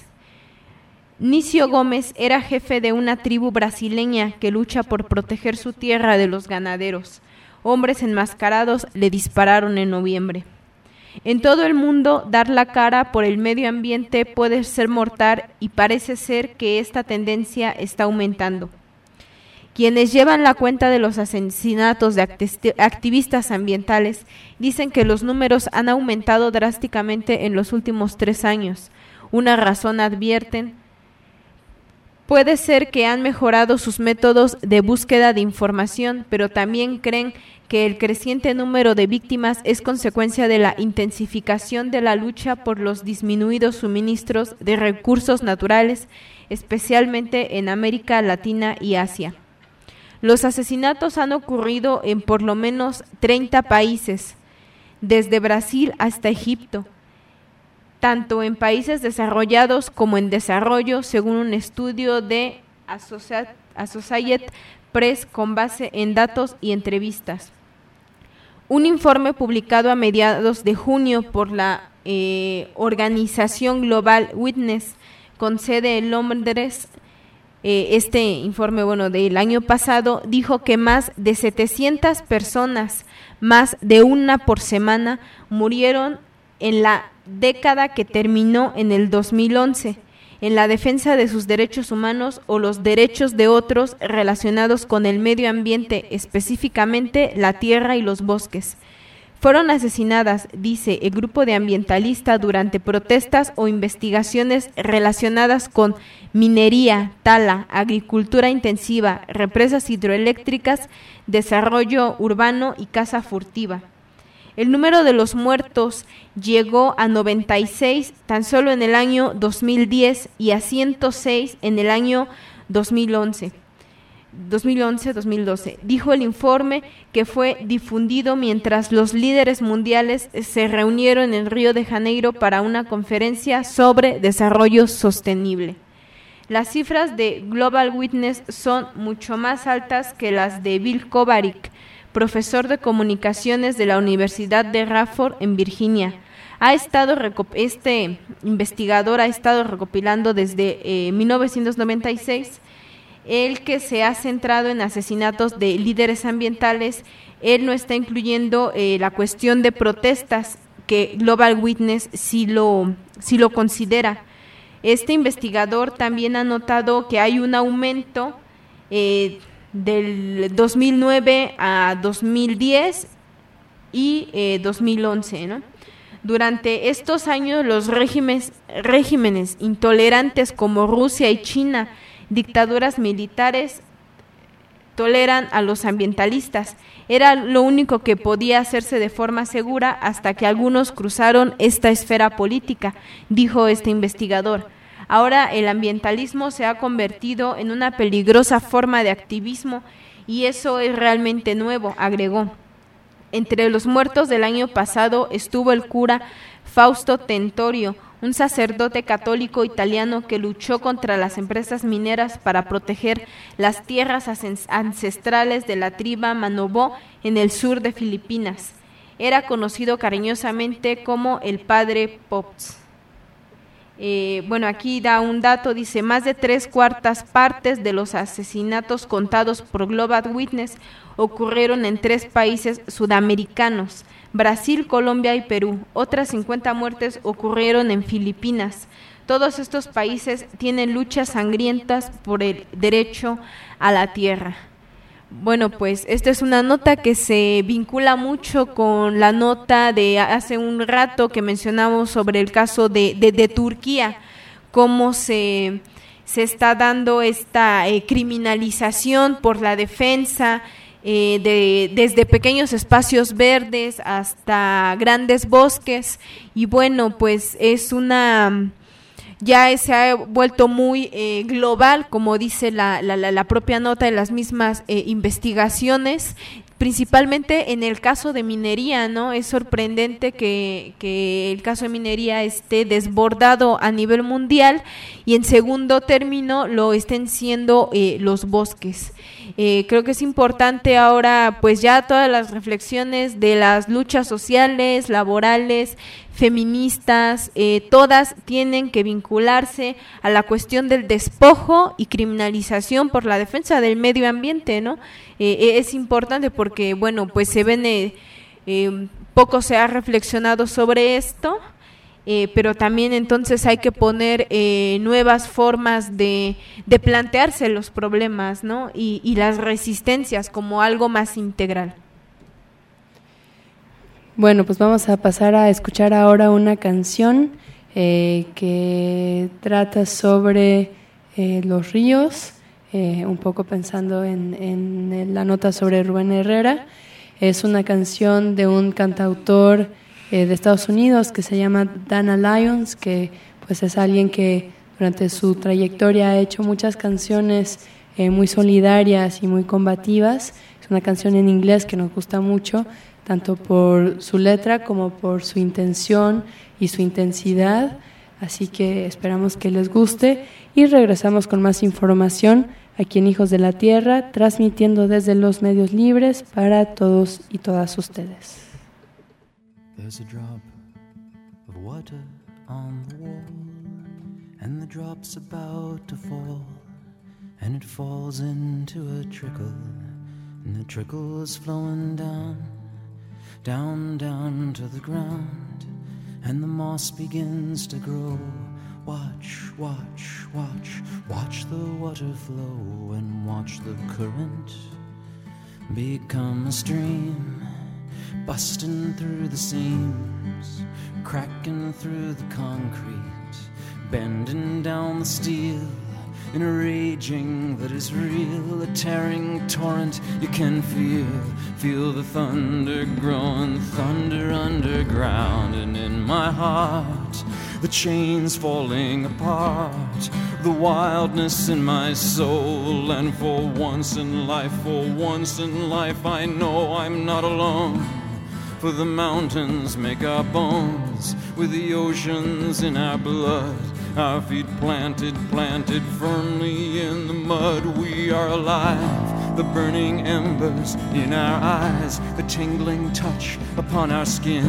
Nicio Gómez era jefe de una tribu brasileña que lucha por proteger su tierra de los ganaderos. Hombres enmascarados le dispararon en noviembre. En todo el mundo, dar la cara por el medio ambiente puede ser mortal y parece ser que esta tendencia está aumentando. Quienes llevan la cuenta de los asesinatos de activistas ambientales dicen que los números han aumentado drásticamente en los últimos tres años. Una razón advierten, puede ser que han mejorado sus métodos de búsqueda de información, pero también creen que el creciente número de víctimas es consecuencia de la intensificación de la lucha por los disminuidos suministros de recursos naturales, especialmente en América Latina y Asia. Los asesinatos han ocurrido en por lo menos treinta países, desde Brasil hasta Egipto, tanto en países desarrollados como en desarrollo, según un estudio de Associated Press con base en datos y entrevistas. Un informe publicado a mediados de junio por la eh, organización Global Witness con sede en Londres, eh, este informe, bueno, del año pasado, dijo que más de setecientas personas, más de una por semana, murieron en la década que terminó en el dos mil once, en la defensa de sus derechos humanos o los derechos de otros relacionados con el medio ambiente, específicamente la tierra y los bosques. Fueron asesinadas, dice el grupo de ambientalistas, durante protestas o investigaciones relacionadas con minería, tala, agricultura intensiva, represas hidroeléctricas, desarrollo urbano y caza furtiva. El número de los muertos llegó a noventa y seis tan solo en el año dos mil diez y a ciento seis en el año dos mil once. dos mil once dos mil doce, dijo el informe que fue difundido mientras los líderes mundiales se reunieron en Río de Janeiro para una conferencia sobre desarrollo sostenible. Las cifras de Global Witness son mucho más altas que las de Bill Kovarik, profesor de comunicaciones de la Universidad de Radford en Virginia. Ha estado este investigador ha estado recopilando desde eh, mil novecientos noventa y seis, el que se ha centrado en asesinatos de líderes ambientales. Él no está incluyendo eh, la cuestión de protestas, que Global Witness sí lo, sí lo considera. Este investigador también ha notado que hay un aumento eh, del dos mil nueve a dos mil diez y eh, dos mil once, ¿no? Durante estos años los regímenes, regímenes intolerantes como Rusia y China, dictaduras militares, toleran a los ambientalistas. Era lo único que podía hacerse de forma segura hasta que algunos cruzaron esta esfera política, dijo este investigador. Ahora el ambientalismo se ha convertido en una peligrosa forma de activismo y eso es realmente nuevo, agregó. Entre los muertos del año pasado estuvo el cura Fausto Tentorio, un sacerdote católico italiano que luchó contra las empresas mineras para proteger las tierras ancestrales de la tribu Manobó en el sur de Filipinas. Era conocido cariñosamente como el Padre Pops. Eh, bueno, aquí da un dato, dice, más de tres cuartas partes de los asesinatos contados por Global Witness ocurrieron en tres países sudamericanos, Brasil, Colombia y Perú. Otras cincuenta muertes ocurrieron en Filipinas. Todos estos países tienen luchas sangrientas por el derecho a la tierra. Bueno, pues esta es una nota que se vincula mucho con la nota de hace un rato que mencionamos sobre el caso de, de, de Turquía, cómo se, se está dando esta eh, criminalización por la defensa eh, de, desde pequeños espacios verdes hasta grandes bosques, y bueno, pues es una... ya se ha vuelto muy eh, global, como dice la, la, la propia nota de las mismas eh, investigaciones, principalmente en el caso de minería, ¿no? Es sorprendente que, que el caso de minería esté desbordado a nivel mundial y en segundo término lo estén siendo eh, los bosques. Eh, creo que es importante ahora, pues ya todas las reflexiones de las luchas sociales, laborales, feministas, eh, todas tienen que vincularse a la cuestión del despojo y criminalización por la defensa del medio ambiente, ¿no? Eh, es importante porque, bueno, pues se ven, eh, eh, poco se ha reflexionado sobre esto, eh, pero también entonces hay que poner eh, nuevas formas de, de plantearse los problemas, ¿no? Y, y las resistencias como algo más integral. Bueno, pues vamos a pasar a escuchar ahora una canción eh, que trata sobre eh, los ríos, eh, un poco pensando en, en la nota sobre Rubén Herrera. Es una canción de un cantautor eh, de Estados Unidos que se llama Dana Lyons, que pues es alguien que durante su trayectoria ha hecho muchas canciones eh, muy solidarias y muy combativas. Es una canción en inglés que nos gusta mucho, tanto por su letra como por su intención y su intensidad, así que esperamos que les guste y regresamos con más información aquí en Hijos de la Tierra, transmitiendo desde los medios libres para todos y todas ustedes. There's a drop of water on the wall, and the drop's about to fall, and it falls into a trickle, and the trickle is flowing down, down, down to the ground, and the moss begins to grow. Watch, watch, watch, watch the water flow, and watch the current become a stream, busting through the seams, cracking through the concrete, bending down the steel, in a raging that is real, a tearing torrent you can feel. Feel the thunder growing, thunder underground, and in my heart the chains falling apart, the wildness in my soul. And for once in life, for once in life, I know I'm not alone. For the mountains make our bones, with the oceans in our blood, our feet planted, planted firmly in the mud. We are alive, the burning embers in our eyes, the tingling touch upon our skin.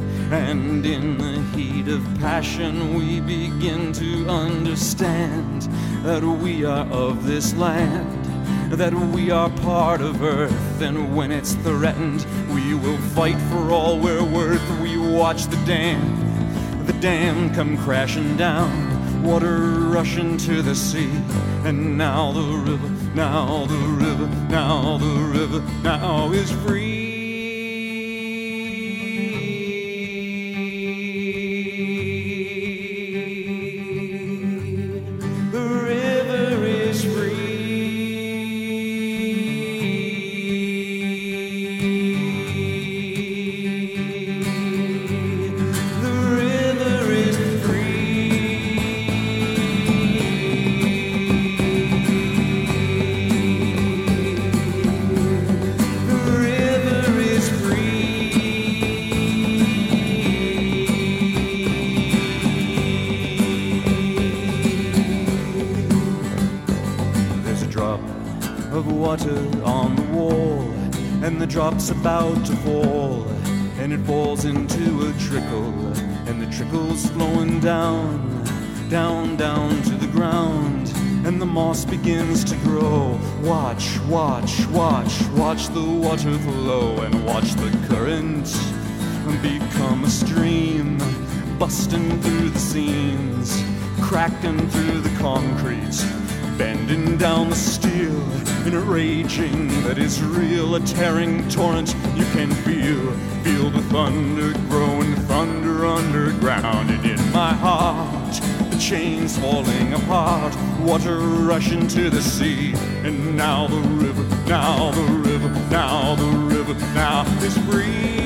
And in the heat of passion we begin to understand that we are of this land, that we are part of Earth, and when it's threatened we will fight for all we're worth. We watch the dam, the dam come crashing down, water rushing to the sea, and now the river, now the river, now the river, now is free. water on the wall, and the drop's about to fall, and it falls into a trickle, and the trickle's flowing down, down, down to the ground, and the moss begins to grow. Watch, watch, watch, watch the water flow, and watch the current become a stream, busting through the seams, cracking through the concrete, bending down the steel in a raging that is real, a tearing torrent you can feel. Feel the thunder growing, thunder underground, and in my heart the chains falling apart, water rushing to the sea, and now the river, now the river, now the river, now is free.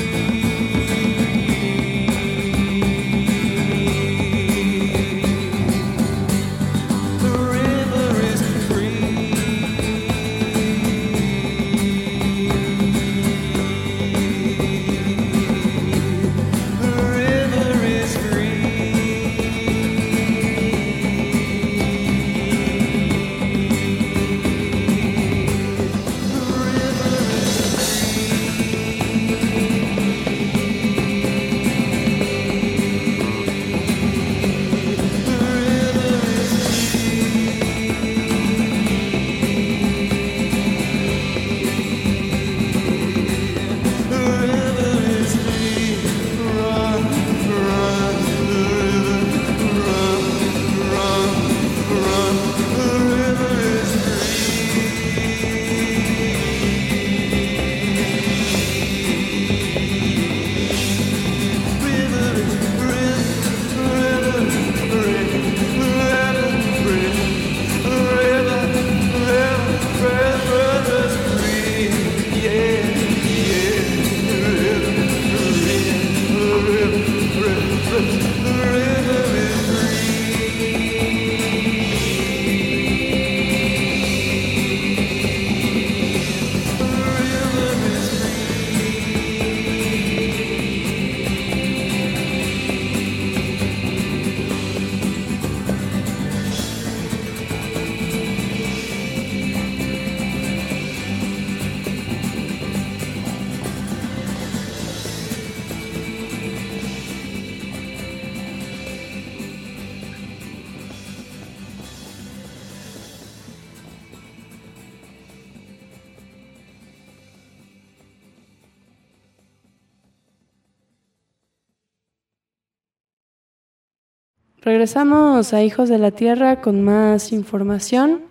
Regresamos a Hijos de la Tierra con más información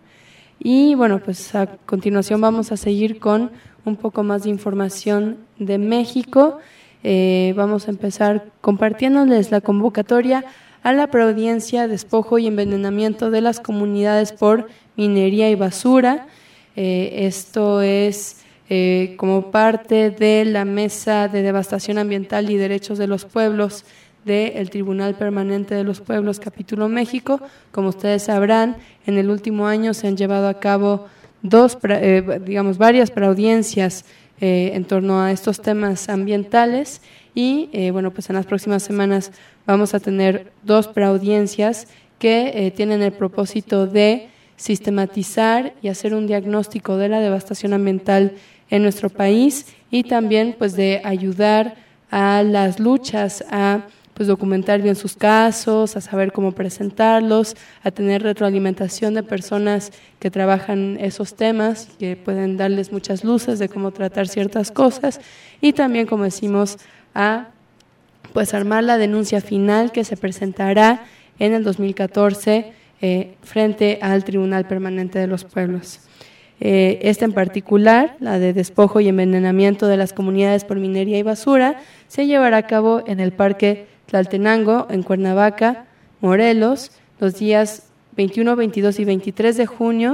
y bueno, pues a continuación vamos a seguir con un poco más de información de México. Eh, vamos a empezar compartiéndoles la convocatoria a la preaudiencia, despojo y envenenamiento de las comunidades por minería y basura. Eh, esto es eh, como parte de la Mesa de Devastación Ambiental y Derechos de los Pueblos del Tribunal Permanente de los Pueblos, Capítulo México. Como ustedes sabrán, en el último año se han llevado a cabo dos, eh, digamos, varias preaudiencias eh, en torno a estos temas ambientales y, eh, bueno, pues en las próximas semanas vamos a tener dos preaudiencias que eh, tienen el propósito de sistematizar y hacer un diagnóstico de la devastación ambiental en nuestro país y también, pues, de ayudar a las luchas a pues documentar bien sus casos, a saber cómo presentarlos, a tener retroalimentación de personas que trabajan esos temas, que pueden darles muchas luces de cómo tratar ciertas cosas y también, como decimos, a pues armar la denuncia final que se presentará en el dos mil catorce eh, frente al Tribunal Permanente de los Pueblos. Eh, esta en particular, la de despojo y envenenamiento de las comunidades por minería y basura, se llevará a cabo en el Parque Tlaltenango, en Cuernavaca, Morelos, los días veintiuno, veintidós y veintitrés de junio.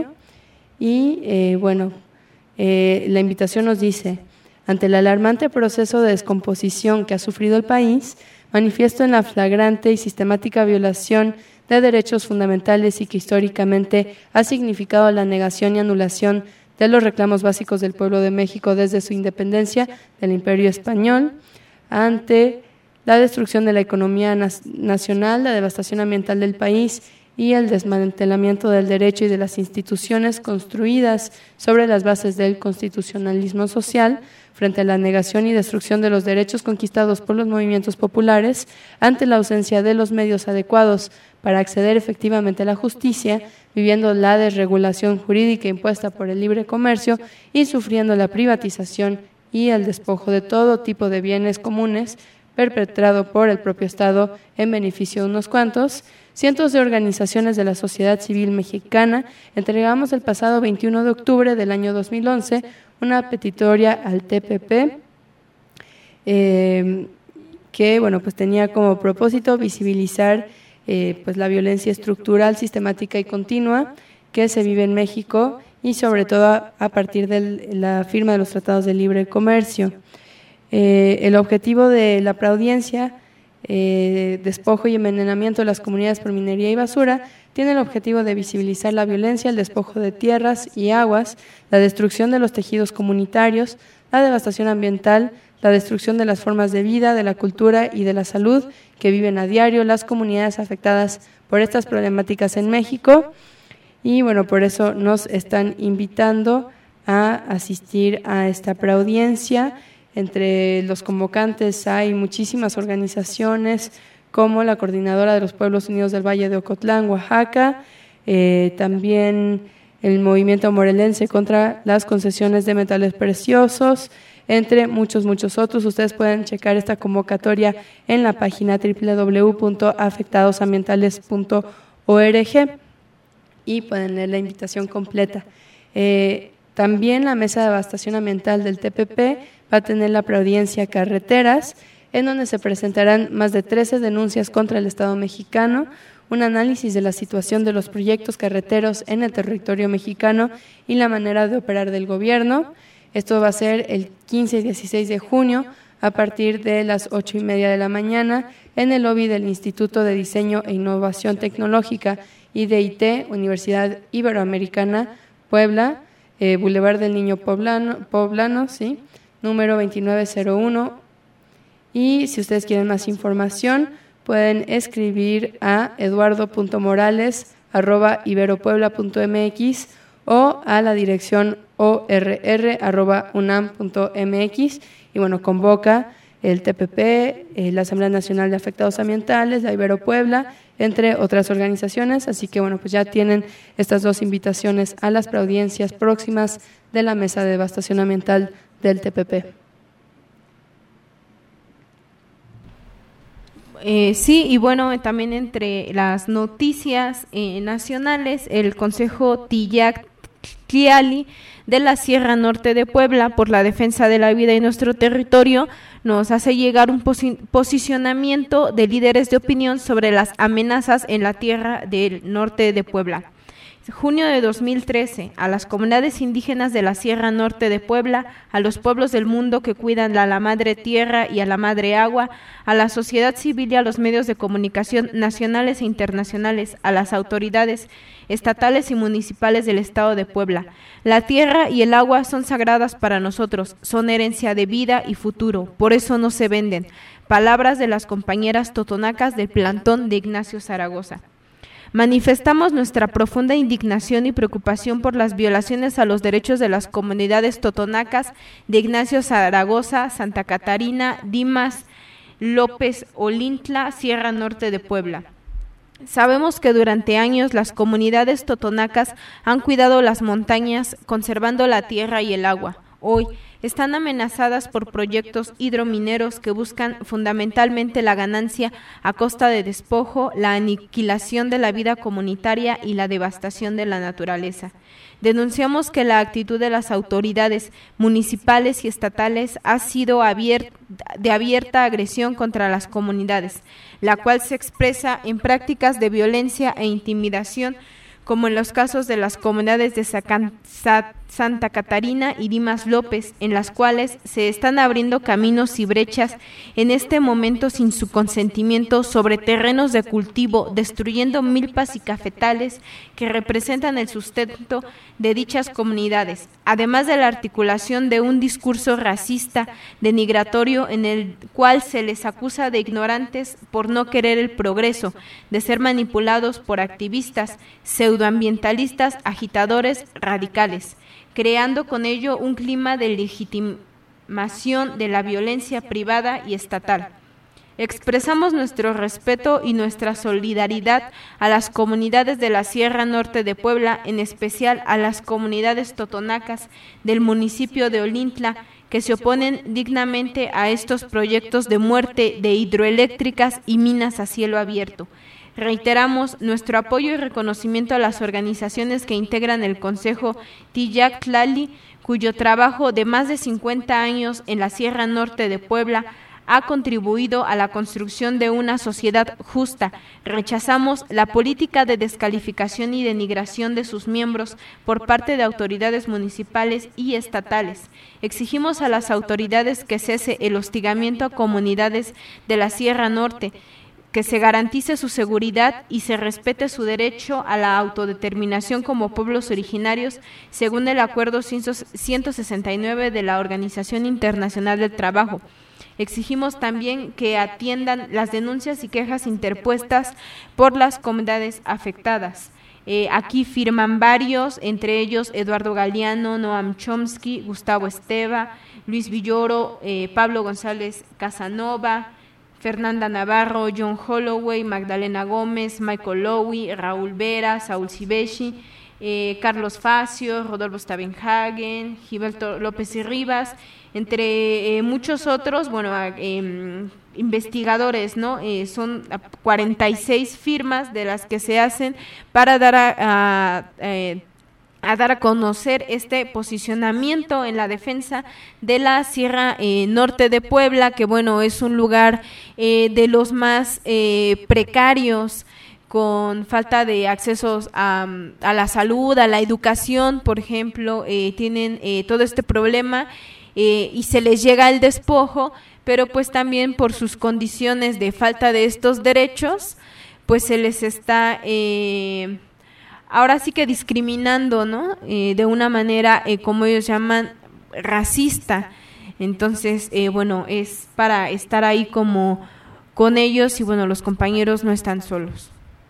Y eh, bueno, eh, la invitación nos dice: ante el alarmante proceso de descomposición que ha sufrido el país, manifiesto en la flagrante y sistemática violación de derechos fundamentales y que históricamente ha significado la negación y anulación de los reclamos básicos del pueblo de México desde su independencia del Imperio Español, ante la destrucción de la economía nacional, la devastación ambiental del país y el desmantelamiento del derecho y de las instituciones construidas sobre las bases del constitucionalismo social, frente a la negación y destrucción de los derechos conquistados por los movimientos populares, ante la ausencia de los medios adecuados para acceder efectivamente a la justicia, viviendo la desregulación jurídica impuesta por el libre comercio y sufriendo la privatización y el despojo de todo tipo de bienes comunes perpetrado por el propio Estado en beneficio de unos cuantos, cientos de organizaciones de la sociedad civil mexicana entregamos el pasado veintiuno de octubre del año dos mil once una petitoria al T P P eh, que bueno, pues tenía como propósito visibilizar eh, pues la violencia estructural, sistemática y continua que se vive en México y sobre todo a, a partir de la firma de los tratados de libre comercio. Eh, el objetivo de la preaudiencia, eh, despojo y envenenamiento de las comunidades por minería y basura, tiene el objetivo de visibilizar la violencia, el despojo de tierras y aguas, la destrucción de los tejidos comunitarios, la devastación ambiental, la destrucción de las formas de vida, de la cultura y de la salud que viven a diario las comunidades afectadas por estas problemáticas en México. Y bueno, por eso nos están invitando a asistir a esta preaudiencia. Entre los convocantes hay muchísimas organizaciones como la Coordinadora de los Pueblos Unidos del Valle de Ocotlán, Oaxaca, eh, también el Movimiento Morelense contra las concesiones de metales preciosos, entre muchos, muchos otros. Ustedes pueden checar esta convocatoria en la página doble u doble u doble u punto afectados ambientales punto org y pueden leer la invitación completa. Eh, también la Mesa de Devastación Ambiental del T P P va a tener la preaudiencia Carreteras, en donde se presentarán más de trece denuncias contra el Estado mexicano, un análisis de la situación de los proyectos carreteros en el territorio mexicano y la manera de operar del gobierno. Esto va a ser el quince y dieciséis de junio a partir de las ocho y media de la mañana en el lobby del Instituto de Diseño e Innovación Tecnológica I D I T, Universidad Iberoamericana, Puebla, eh, Boulevard del Niño Poblano, Poblano, sí, número veintinueve cero uno. Y si ustedes quieren más información, pueden escribir a eduardo punto morales arroba iberopuebla punto m x o a la dirección orr arroba unam punto m x. Y bueno, convoca el T P P, eh, la Asamblea Nacional de Afectados Ambientales, la Iberopuebla, entre otras organizaciones. Así que bueno, pues ya tienen estas dos invitaciones a las preaudiencias próximas de la Mesa de Devastación Ambiental del T P P. Eh, sí, y bueno, también entre las noticias eh, nacionales, el Consejo Tillac-Tliali de la Sierra Norte de Puebla por la defensa de la vida en nuestro territorio nos hace llegar un posi- posicionamiento de líderes de opinión sobre las amenazas en la tierra del norte de Puebla. Junio de dos mil trece, a las comunidades indígenas de la Sierra Norte de Puebla, a los pueblos del mundo que cuidan a la madre tierra y a la madre agua, a la sociedad civil y a los medios de comunicación nacionales e internacionales, a las autoridades estatales y municipales del estado de Puebla. La tierra y el agua son sagradas para nosotros, son herencia de vida y futuro, por eso no se venden. Palabras de las compañeras totonacas del plantón de Ignacio Zaragoza. Manifestamos nuestra profunda indignación y preocupación por las violaciones a los derechos de las comunidades totonacas de Ignacio Zaragoza, Santa Catarina, Dimas, López, Olintla, Sierra Norte de Puebla. Sabemos que durante años las comunidades totonacas han cuidado las montañas, conservando la tierra y el agua. Hoy están amenazadas por proyectos hidromineros que buscan fundamentalmente la ganancia a costa de despojo, la aniquilación de la vida comunitaria y la devastación de la naturaleza. Denunciamos que la actitud de las autoridades municipales y estatales ha sido abier- de abierta agresión contra las comunidades, la cual se expresa en prácticas de violencia e intimidación, como en los casos de las comunidades de Sacan- Sat Santa Catarina y Dimas López, en las cuales se están abriendo caminos y brechas en este momento sin su consentimiento sobre terrenos de cultivo, destruyendo milpas y cafetales que representan el sustento de dichas comunidades, además de la articulación de un discurso racista, denigratorio, en el cual se les acusa de ignorantes por no querer el progreso, de ser manipulados por activistas, pseudoambientalistas, agitadores radicales, creando con ello un clima de legitimación de la violencia privada y estatal. Expresamos nuestro respeto y nuestra solidaridad a las comunidades de la Sierra Norte de Puebla, en especial a las comunidades totonacas del municipio de Olintla, que se oponen dignamente a estos proyectos de muerte de hidroeléctricas y minas a cielo abierto. Reiteramos nuestro apoyo y reconocimiento a las organizaciones que integran el Consejo Tillac Tlali, cuyo trabajo de más de cincuenta años en la Sierra Norte de Puebla ha contribuido a la construcción de una sociedad justa. Rechazamos la política de descalificación y denigración de sus miembros por parte de autoridades municipales y estatales. Exigimos a las autoridades que cese el hostigamiento a comunidades de la Sierra Norte, que se garantice su seguridad y se respete su derecho a la autodeterminación como pueblos originarios, según el Acuerdo ciento sesenta y nueve de la Organización Internacional del Trabajo. Exigimos también que atiendan las denuncias y quejas interpuestas por las comunidades afectadas. Eh, aquí firman varios, entre ellos Eduardo Galeano, Noam Chomsky, Gustavo Esteva, Luis Villoro, eh, Pablo González Casanova, Fernanda Navarro, John Holloway, Magdalena Gómez, Michael Lowy, Raúl Vera, Saúl Cibeshi, eh, Carlos Facio, Rodolfo Stavenhagen, Gilberto López y Rivas, entre eh, muchos otros, bueno, eh, investigadores, ¿no? Eh, son cuarenta y seis firmas de las que se hacen para dar a, a eh, a dar a conocer este posicionamiento en la defensa de la Sierra eh, Norte de Puebla, que bueno, es un lugar eh, de los más eh, precarios, con falta de accesos a, a la salud, a la educación, por ejemplo, eh, tienen eh, todo este problema eh, y se les llega el despojo, pero pues también por sus condiciones de falta de estos derechos, pues se les está... Eh, ahora sí que discriminando, ¿no? Eh, de una manera, eh, como ellos llaman, racista. Entonces, eh, bueno, es para estar ahí como con ellos y bueno, los compañeros no están solos.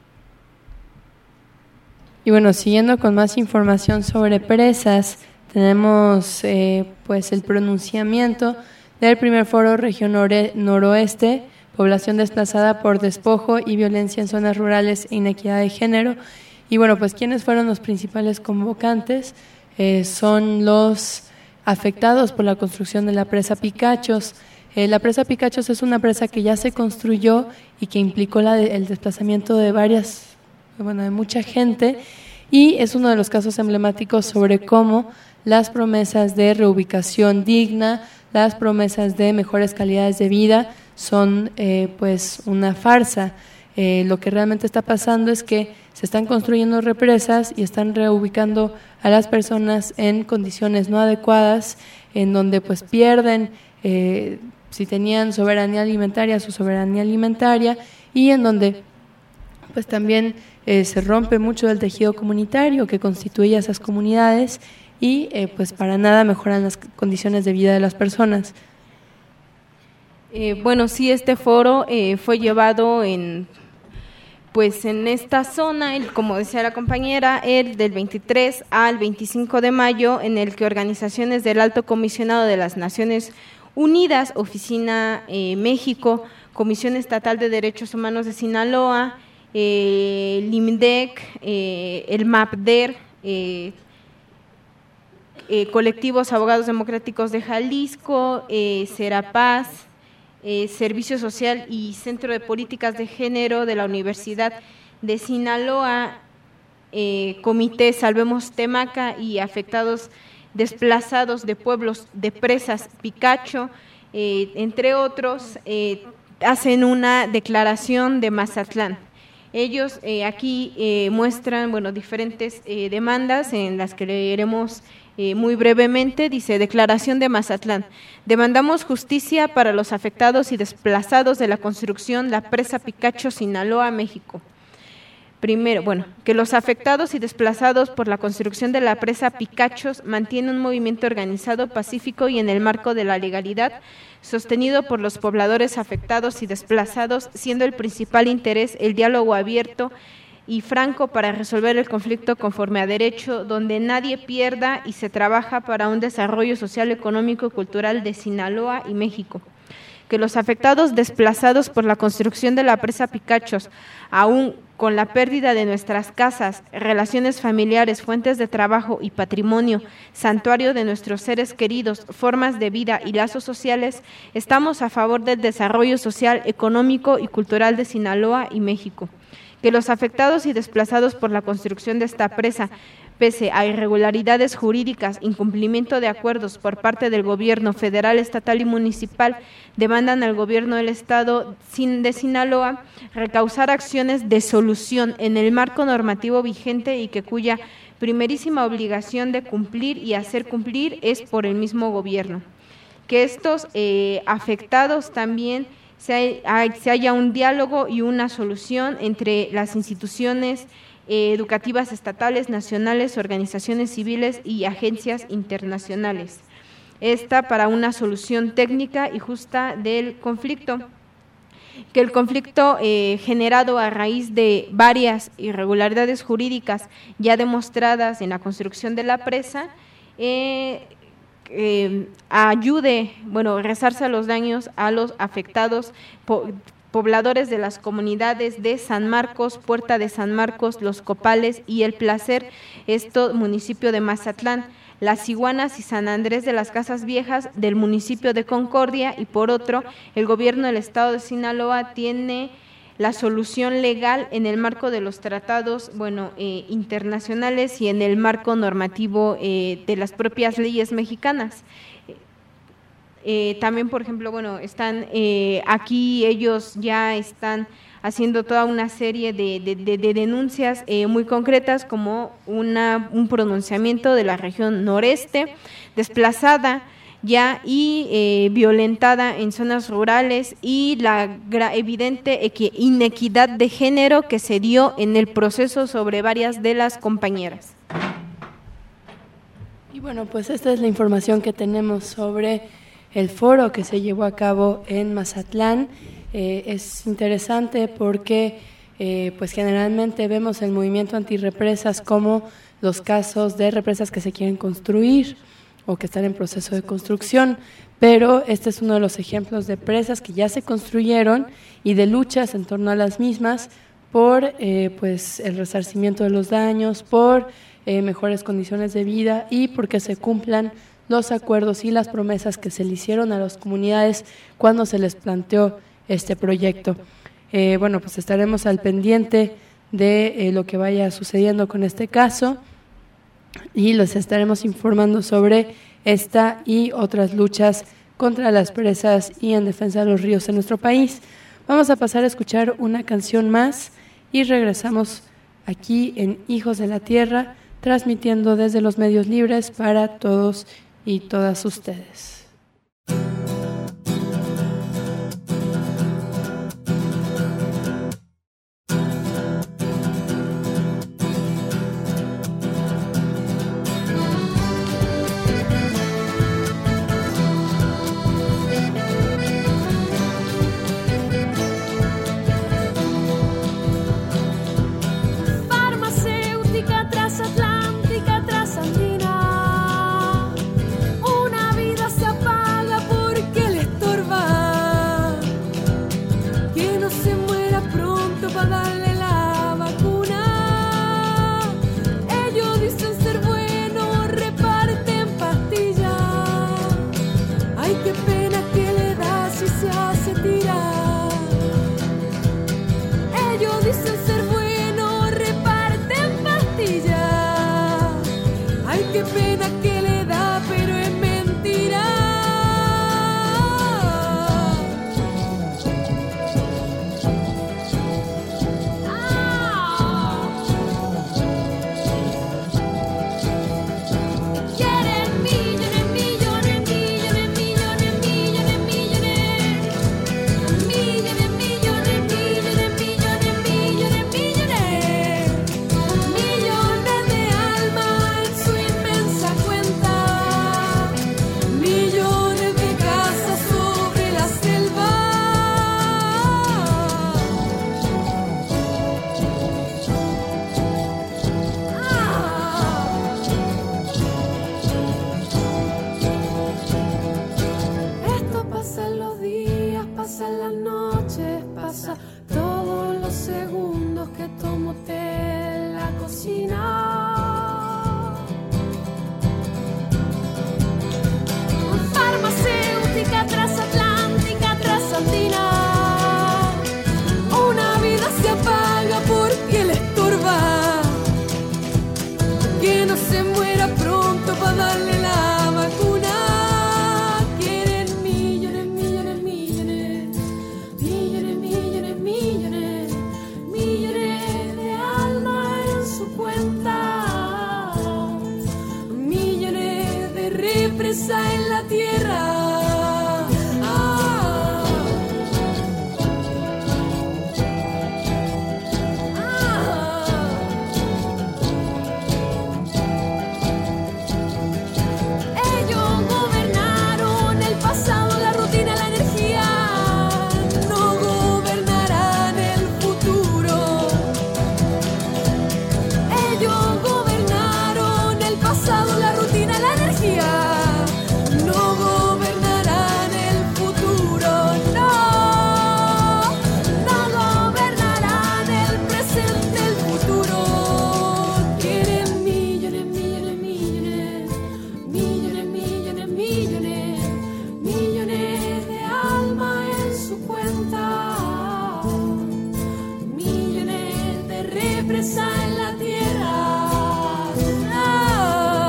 Y bueno, siguiendo con más información sobre presas, tenemos eh, pues el pronunciamiento del primer foro región nore- noroeste, población desplazada por despojo y violencia en zonas rurales e inequidad de género. Y bueno, pues ¿quiénes fueron los principales convocantes? Eh, son los afectados por la construcción de la presa Picachos. Eh, la presa Picachos es una presa que ya se construyó y que implicó la de, el desplazamiento de varias, bueno, de mucha gente, y es uno de los casos emblemáticos sobre cómo las promesas de reubicación digna, las promesas de mejores calidades de vida son eh, pues una farsa. Eh, lo que realmente está pasando es que se están construyendo represas y están reubicando a las personas en condiciones no adecuadas, en donde pues pierden, eh, si tenían soberanía alimentaria, su soberanía alimentaria, y en donde pues también eh, se rompe mucho del tejido comunitario que constituye esas comunidades y eh, pues para nada mejoran las condiciones de vida de las personas. Eh, bueno, sí, este foro eh, fue llevado en... Pues en esta zona, el, como decía la compañera, el del veintitrés al veinticinco de mayo, en el que organizaciones del Alto Comisionado de las Naciones Unidas, Oficina eh, México, Comisión Estatal de Derechos Humanos de Sinaloa, eh, el IMDEC, eh, el MAPDER, eh, eh, Colectivos Abogados Democráticos de Jalisco, eh, Serapaz, Eh, Servicio Social y Centro de Políticas de Género de la Universidad de Sinaloa, eh, Comité Salvemos Temaca y afectados desplazados de pueblos de presas Picacho, eh, entre otros, eh, hacen una declaración de Mazatlán. Ellos eh, aquí eh, muestran bueno diferentes eh, demandas en las que leeremos Eh, muy brevemente, dice: Declaración de Mazatlán. Demandamos justicia para los afectados y desplazados de la construcción La Presa Picacho, Sinaloa, México. Primero, bueno, que los afectados y desplazados por la construcción de la presa Picachos mantienen un movimiento organizado, pacífico y en el marco de la legalidad, sostenido por los pobladores afectados y desplazados, siendo el principal interés el diálogo abierto y franco para resolver el conflicto conforme a derecho, donde nadie pierda, y se trabaja para un desarrollo social, económico y cultural de Sinaloa y México. Que los afectados desplazados por la construcción de la presa Picachos, aún con la pérdida de nuestras casas, relaciones familiares, fuentes de trabajo y patrimonio, santuario de nuestros seres queridos, formas de vida y lazos sociales, estamos a favor del desarrollo social, económico y cultural de Sinaloa y México. Que los afectados y desplazados por la construcción de esta presa, pese a irregularidades jurídicas, incumplimiento de acuerdos por parte del gobierno federal, estatal y municipal, demandan al gobierno del estado de Sinaloa recausar acciones de solución en el marco normativo vigente y que cuya primerísima obligación de cumplir y hacer cumplir es por el mismo gobierno. Que estos eh, afectados también se, hay, se haya un diálogo y una solución entre las instituciones Eh, educativas estatales, nacionales, organizaciones civiles y agencias internacionales. Esta para una solución técnica y justa del conflicto. Que el conflicto eh, generado a raíz de varias irregularidades jurídicas ya demostradas en la construcción de la presa eh, eh, ayude, bueno, resarce los daños a los afectados por pobladores de las comunidades de San Marcos, Puerta de San Marcos, Los Copales y El Placer, esto municipio de Mazatlán, Las Iguanas y San Andrés de las Casas Viejas del municipio de Concordia, y por otro, el gobierno del estado de Sinaloa tiene la solución legal en el marco de los tratados, bueno, eh, internacionales y en el marco normativo eh, de las propias leyes mexicanas. Eh, también, por ejemplo, bueno, están eh, aquí ellos ya están haciendo toda una serie de, de, de, de denuncias eh, muy concretas, como una, un pronunciamiento de la región noreste, desplazada ya y eh, violentada en zonas rurales, y la gra- evidente inequidad de género que se dio en el proceso sobre varias de las compañeras. Y bueno, pues esta es la información que tenemos sobre el foro que se llevó a cabo en Mazatlán. Eh, es interesante porque eh, pues generalmente vemos el movimiento antirrepresas como los casos de represas que se quieren construir o que están en proceso de construcción, pero este es uno de los ejemplos de presas que ya se construyeron y de luchas en torno a las mismas por eh, pues el resarcimiento de los daños, por eh, mejores condiciones de vida y porque se cumplan los acuerdos y las promesas que se le hicieron a las comunidades cuando se les planteó este proyecto. Eh, bueno, pues estaremos al pendiente de eh, lo que vaya sucediendo con este caso y les estaremos informando sobre esta y otras luchas contra las presas y en defensa de los ríos en nuestro país. Vamos a pasar a escuchar una canción más y regresamos aquí en Hijos de la Tierra, transmitiendo desde los medios libres para todos y todas ustedes. Farmacéutica transatlántica, trasandina, una vida se presa en la tierra. No.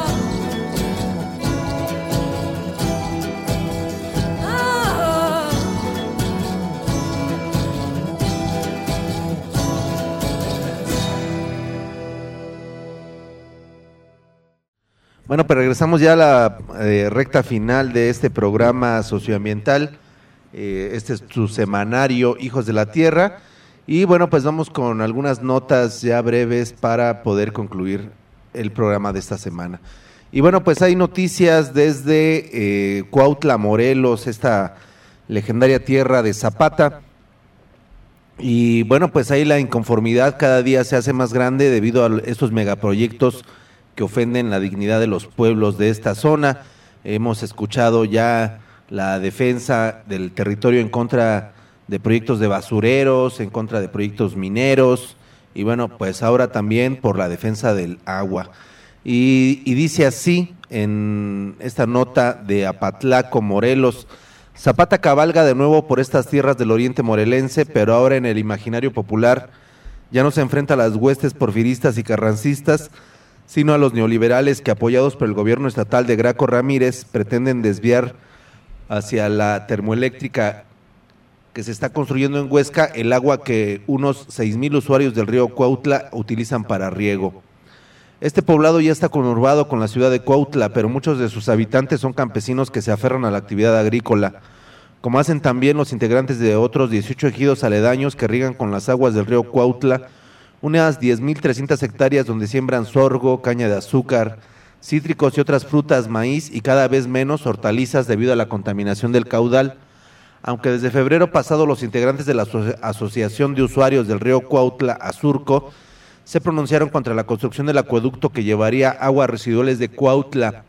No. Bueno, pues regresamos ya a la eh, recta final de este programa socioambiental. Eh, este es su semanario Hijos de la Tierra. Y bueno, pues vamos con algunas notas ya breves para poder concluir el programa de esta semana. Y bueno, pues hay noticias desde eh, Cuautla, Morelos, esta legendaria tierra de Zapata. Y bueno, pues ahí la inconformidad cada día se hace más grande debido a estos megaproyectos que ofenden la dignidad de los pueblos de esta zona. Hemos escuchado ya la defensa del territorio en contra de proyectos de basureros, en contra de proyectos mineros, y bueno, pues ahora también por la defensa del agua. Y, y dice así en esta nota de Apatlaco, Morelos: Zapata cabalga de nuevo por estas tierras del oriente morelense, pero ahora en el imaginario popular ya no se enfrenta a las huestes porfiristas y carrancistas, sino a los neoliberales que, apoyados por el gobierno estatal de Graco Ramírez, pretenden desviar hacia la termoeléctrica que se está construyendo en Huesca el agua que unos seis mil usuarios del río Cuautla utilizan para riego. Este poblado ya está conurbado con la ciudad de Cuautla, pero muchos de sus habitantes son campesinos que se aferran a la actividad agrícola, como hacen también los integrantes de otros dieciocho ejidos aledaños que riegan con las aguas del río Cuautla unas diez mil trescientas hectáreas donde siembran sorgo, caña de azúcar, cítricos y otras frutas, maíz y cada vez menos hortalizas debido a la contaminación del caudal. Aunque desde febrero pasado los integrantes de la aso- Asociación de Usuarios del Río Cuautla, Azurco, se pronunciaron contra la construcción del acueducto que llevaría aguas residuales de Cuautla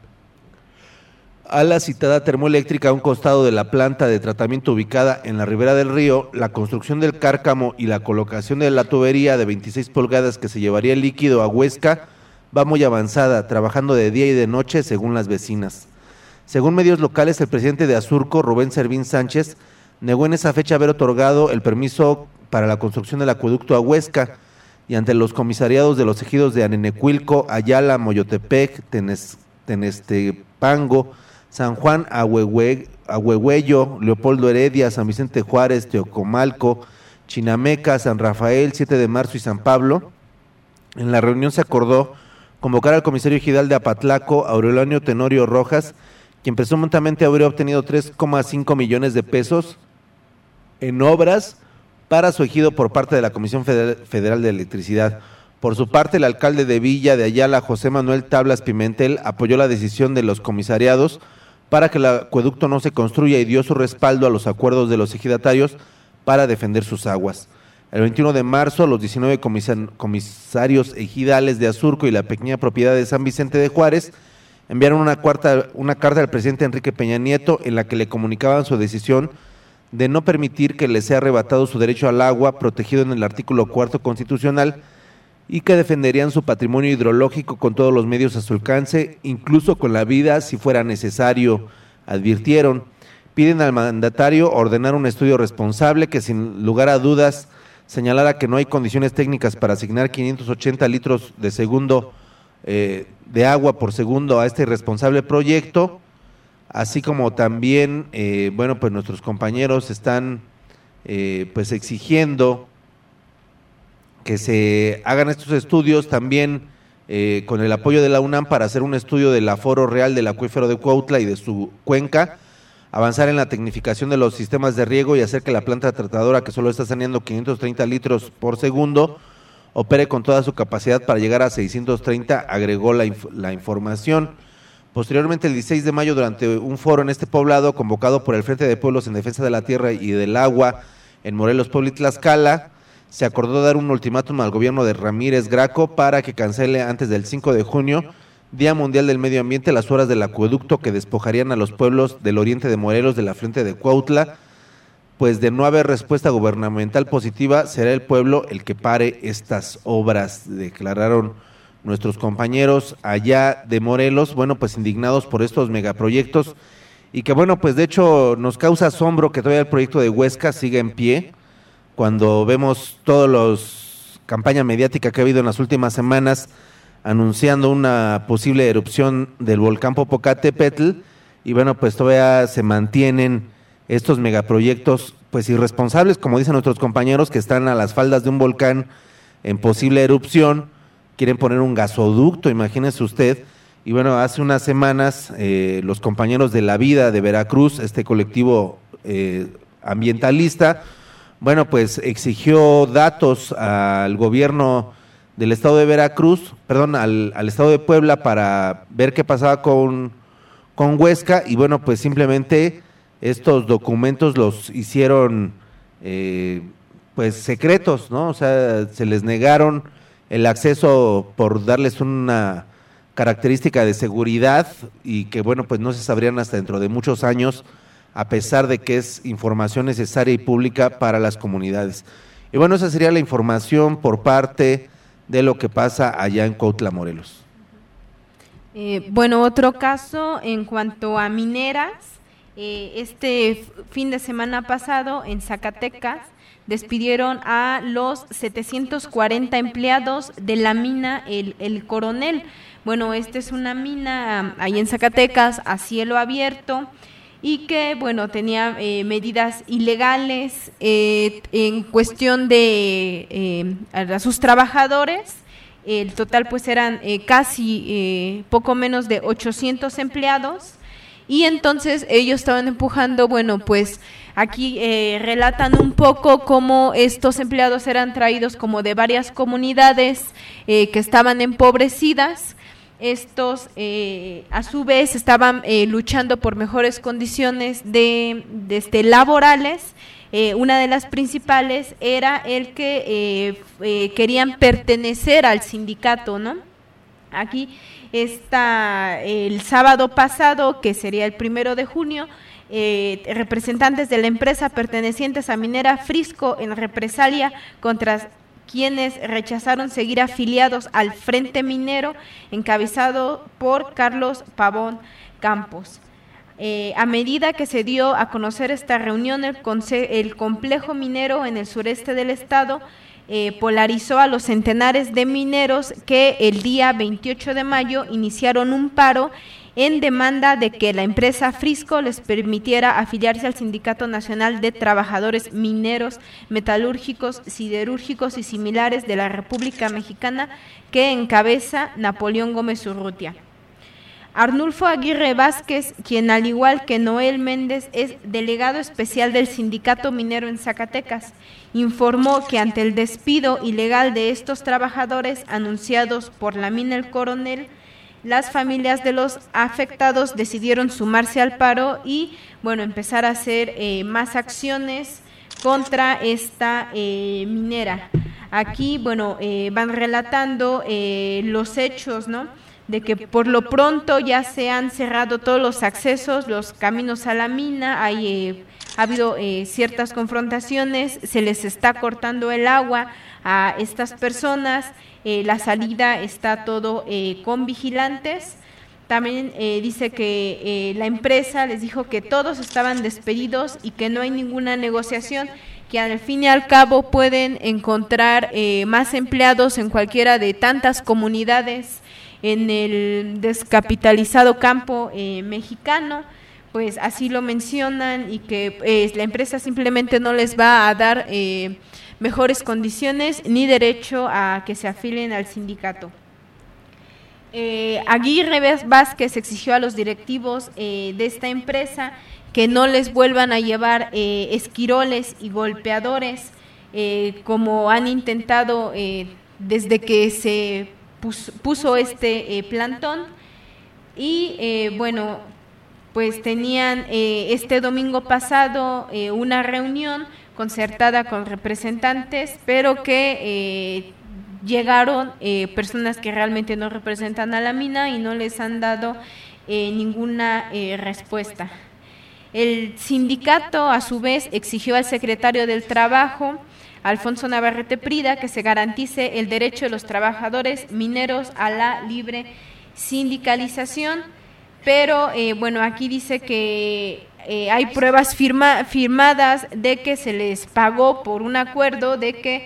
a la citada termoeléctrica a un costado de la planta de tratamiento ubicada en la ribera del río. La construcción del cárcamo y la colocación de la tubería de veintiséis pulgadas que se llevaría el líquido a Huesca va muy avanzada, trabajando de día y de noche según las vecinas. Según medios locales, el presidente de Azurco, Rubén Servín Sánchez, negó en esa fecha haber otorgado el permiso para la construcción del acueducto a Huesca, y ante los comisariados de los ejidos de Anenecuilco, Ayala, Moyotepec, Tenes, Tenestepango, San Juan, Ahuehue, Ahuehuello, Leopoldo Heredia, San Vicente Juárez, Teocomalco, Chinameca, San Rafael, siete de marzo y San Pablo, en la reunión se acordó convocar al comisario ejidal de Apatlaco, Aurelio Tenorio Rojas, quien presuntamente habría obtenido tres coma cinco millones de pesos en obras para su ejido por parte de la Comisión Federal de Electricidad. Por su parte, el alcalde de Villa de Ayala, José Manuel Tablas Pimentel, apoyó la decisión de los comisariados para que el acueducto no se construya y dio su respaldo a los acuerdos de los ejidatarios para defender sus aguas. El veintiuno de marzo, los diecinueve comisa- comisarios ejidales de Azurco y la pequeña propiedad de San Vicente de Juárez enviaron una, cuarta, una carta al presidente Enrique Peña Nieto en la que le comunicaban su decisión de no permitir que les sea arrebatado su derecho al agua, protegido en el artículo cuarto constitucional, y que defenderían su patrimonio hidrológico con todos los medios a su alcance, incluso con la vida si fuera necesario. Advirtieron, piden al mandatario ordenar un estudio responsable que sin lugar a dudas señalara que no hay condiciones técnicas para asignar quinientos ochenta litros de segundo eh, de agua por segundo a este irresponsable proyecto, así como también, eh, bueno, pues nuestros compañeros están eh, pues exigiendo que se hagan estos estudios también eh, con el apoyo de la UNAM para hacer un estudio del aforo real del acuífero de Cuautla y de su cuenca, avanzar en la tecnificación de los sistemas de riego y hacer que la planta tratadora, que solo está saneando quinientos treinta litros por segundo, opere con toda su capacidad para llegar a seiscientos treinta, agregó la, inf- la información. Posteriormente, el dieciséis de mayo, durante un foro en este poblado, convocado por el Frente de Pueblos en Defensa de la Tierra y del Agua en Morelos, Puebla y Tlaxcala, se acordó dar un ultimátum al gobierno de Ramírez Graco para que cancele antes del cinco de junio, Día Mundial del Medio Ambiente, las obras del acueducto que despojarían a los pueblos del oriente de Morelos de la frente de Cuautla, pues de no haber respuesta gubernamental positiva, será el pueblo el que pare estas obras, declararon nuestros compañeros allá de Morelos, bueno, pues indignados por estos megaproyectos, y que bueno, pues de hecho nos causa asombro que todavía el proyecto de Huesca siga en pie, cuando vemos todos los campaña mediática que ha habido en las últimas semanas anunciando una posible erupción del volcán Popocatépetl, y bueno, pues todavía se mantienen estos megaproyectos pues irresponsables, como dicen nuestros compañeros, que están a las faldas de un volcán en posible erupción, quieren poner un gasoducto, imagínese usted. Y bueno, hace unas semanas eh, los compañeros de La Vida de Veracruz, este colectivo eh, ambientalista, bueno, pues exigió datos al gobierno del estado de Veracruz, perdón, al, al estado de Puebla para ver qué pasaba con, con Huesca, y bueno, pues simplemente estos documentos los hicieron eh, pues secretos, ¿no? O sea, se les negaron el acceso por darles una característica de seguridad y que bueno, pues no se sabrían hasta dentro de muchos años, a pesar de que es información necesaria y pública para las comunidades. Y bueno, esa sería la información por parte de lo que pasa allá en Cuautla, Morelos. Eh, bueno, otro caso en cuanto a mineras, eh, este fin de semana pasado en Zacatecas despidieron a los setecientos cuarenta empleados de la mina El, El Coronel. Bueno, esta es una mina um, ahí en Zacatecas a cielo abierto y que, bueno, tenía eh, medidas ilegales eh, en cuestión de eh, a sus trabajadores. El total pues eran eh, casi eh, poco menos de ochocientos empleados, y entonces ellos estaban empujando, bueno, pues aquí eh, relatan un poco cómo estos empleados eran traídos como de varias comunidades eh, que estaban empobrecidas. Estos eh, a su vez estaban eh, luchando por mejores condiciones de, de este, laborales. Eh, una de las principales era el que eh, eh, querían pertenecer al sindicato, ¿no? Aquí está el sábado pasado, que sería el primero de junio, eh, representantes de la empresa pertenecientes a Minera Frisco en represalia contra quienes rechazaron seguir afiliados al Frente Minero, encabezado por Carlos Pavón Campos. Eh, a medida que se dio a conocer esta reunión, el, conce- el complejo minero en el sureste del estado eh, polarizó a los centenares de mineros que el día veintiocho de mayo iniciaron un paro en demanda de que la empresa Frisco les permitiera afiliarse al Sindicato Nacional de Trabajadores Mineros, Metalúrgicos, Siderúrgicos y similares de la República Mexicana, que encabeza Napoleón Gómez Urrutia. Arnulfo Aguirre Vázquez, quien al igual que Noel Méndez es delegado especial del Sindicato Minero en Zacatecas, informó que ante el despido ilegal de estos trabajadores anunciados por la mina El Coronel, las familias de los afectados decidieron sumarse al paro y, bueno, empezar a hacer eh, más acciones contra esta eh, minera. Aquí, bueno, eh, van relatando eh, los hechos, ¿no?, de que por lo pronto ya se han cerrado todos los accesos, los caminos a la mina, hay, eh, ha habido eh, ciertas confrontaciones, se les está cortando el agua a estas personas, eh, la salida está todo eh, con vigilantes. También eh, dice que eh, la empresa les dijo que todos estaban despedidos y que no hay ninguna negociación, que al fin y al cabo pueden encontrar eh, más empleados en cualquiera de tantas comunidades en el descapitalizado campo eh, mexicano, pues así lo mencionan, y que eh, la empresa simplemente no les va a dar eh, mejores condiciones ni derecho a que se afilien al sindicato. Eh, Aguirre Vázquez exigió a los directivos eh, de esta empresa que no les vuelvan a llevar eh, esquiroles y golpeadores, eh, como han intentado eh, desde que se puso, puso este eh, plantón. Y eh, bueno, pues tenían eh, este domingo pasado eh, una reunión concertada con representantes, pero que eh, llegaron eh, personas que realmente no representan a la mina y no les han dado eh, ninguna eh, respuesta. El sindicato, a su vez, exigió al secretario del Trabajo, Alfonso Navarrete Prida, que se garantice el derecho de los trabajadores mineros a la libre sindicalización, pero eh, bueno, aquí dice que eh, hay pruebas firma, firmadas de que se les pagó por un acuerdo de que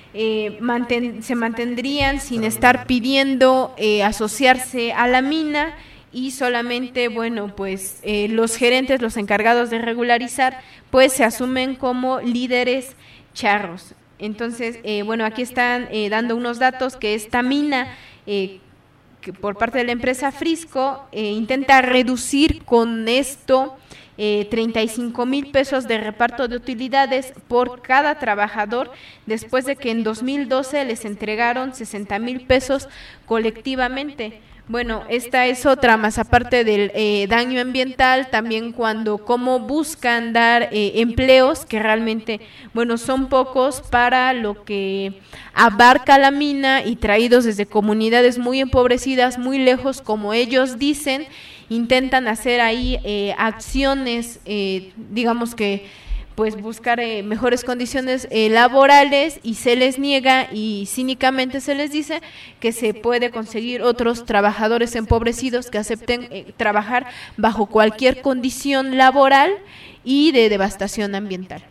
eh, manten, se mantendrían sin estar pidiendo eh, asociarse a la mina, y solamente, bueno, pues eh, los gerentes, los encargados de regularizar, pues se asumen como líderes charros. Entonces, eh, bueno, aquí están eh, dando unos datos que esta mina, eh, que por parte de la empresa Frisco, eh, intenta reducir con esto eh, treinta y cinco mil pesos de reparto de utilidades por cada trabajador, después de que en dos mil doce les entregaron sesenta mil pesos colectivamente. Bueno, esta es otra, más aparte del eh, daño ambiental, también cuando cómo buscan dar eh, empleos que realmente, bueno, son pocos para lo que abarca la mina, y traídos desde comunidades muy empobrecidas, muy lejos, como ellos dicen, intentan hacer ahí eh, acciones, eh, digamos que pues buscar eh, mejores condiciones eh, laborales, y se les niega y cínicamente se les dice que se puede conseguir otros trabajadores empobrecidos que acepten eh, trabajar bajo cualquier condición laboral y de devastación ambiental.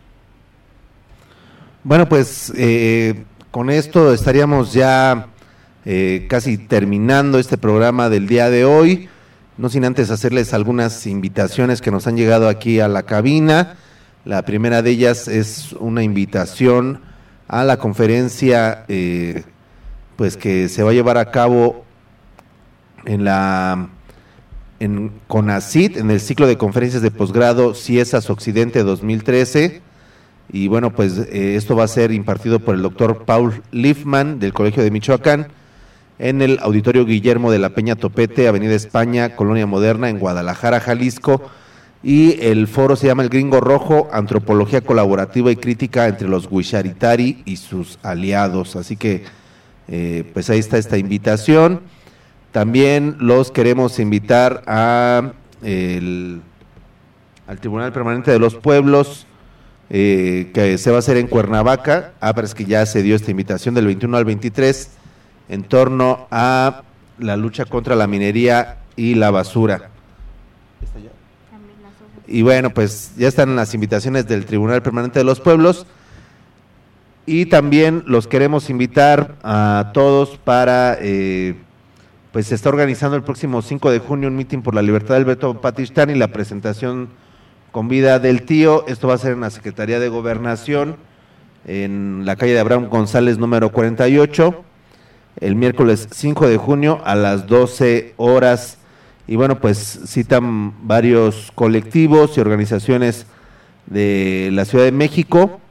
Bueno, pues eh, con esto estaríamos ya eh, casi terminando este programa del día de hoy, no sin antes hacerles algunas invitaciones que nos han llegado aquí a la cabina. La primera de ellas es una invitación a la conferencia eh, pues que se va a llevar a cabo en la en CONACYT, en el ciclo de conferencias de posgrado CIESAS Occidente dos mil trece, y bueno, pues eh, esto va a ser impartido por el doctor Paul Liefman del Colegio de Michoacán, en el Auditorio Guillermo de la Peña Topete, Avenida España, Colonia Moderna, en Guadalajara, Jalisco. Y el foro se llama El Gringo Rojo, Antropología Colaborativa y Crítica entre los Huicharitari y sus aliados. Así que, eh, pues ahí está esta invitación. También los queremos invitar a el, al Tribunal Permanente de los Pueblos, eh, que se va a hacer en Cuernavaca. Ah, pero es que ya se dio esta invitación del veintiuno al veintitrés, en torno a la lucha contra la minería y la basura. Y bueno, pues ya están las invitaciones del Tribunal Permanente de los Pueblos, y también los queremos invitar a todos para, eh, pues se está organizando el próximo cinco de junio un mitin por la libertad del Beto Patistán y la presentación con vida del tío. Esto va a ser en la Secretaría de Gobernación, en la calle de Abraham González número cuarenta y ocho, el miércoles cinco de junio a las doce horas. Y bueno, pues citan varios colectivos y organizaciones de la Ciudad de México,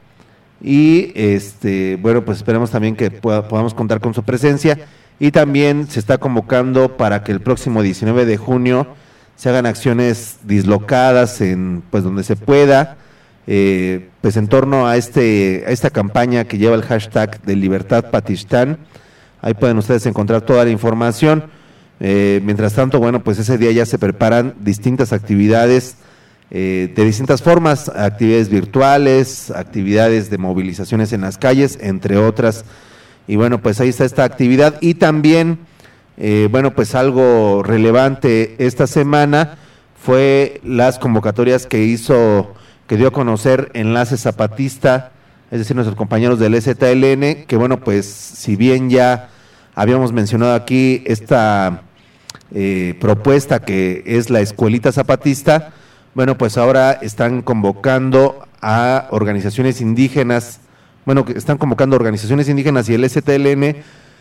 y este bueno, pues esperemos también que pueda, podamos contar con su presencia, y también se está convocando para que el próximo diecinueve de junio se hagan acciones dislocadas en pues donde se pueda, eh, pues en torno a este a esta campaña que lleva el hashtag de Libertad Patistán. Ahí pueden ustedes encontrar toda la información. Eh, mientras tanto, bueno, pues ese día ya se preparan distintas actividades eh, de distintas formas, actividades virtuales, actividades de movilizaciones en las calles, entre otras. Y bueno, pues ahí está esta actividad. Y también, eh, bueno, pues algo relevante esta semana fue las convocatorias que hizo, que dio a conocer Enlace Zapatista, es decir, nuestros compañeros del E Z L N, que bueno, pues si bien ya habíamos mencionado aquí esta Eh, propuesta que es la Escuelita Zapatista, bueno, pues ahora están convocando a organizaciones indígenas, bueno, que están convocando a organizaciones indígenas y el E Z L N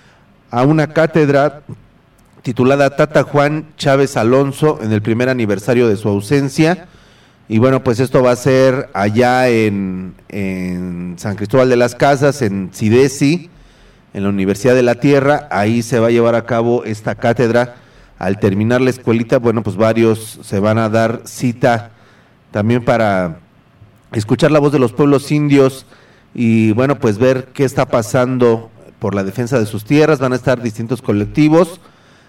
a una cátedra titulada Tata Juan Chávez Alonso en el primer aniversario de su ausencia. Y bueno, pues esto va a ser allá en, en San Cristóbal de las Casas, en CIDESI, en la Universidad de la Tierra. Ahí se va a llevar a cabo esta cátedra. Al terminar la escuelita, bueno, pues varios se van a dar cita también para escuchar la voz de los pueblos indios y, bueno, pues ver qué está pasando por la defensa de sus tierras. Van a estar distintos colectivos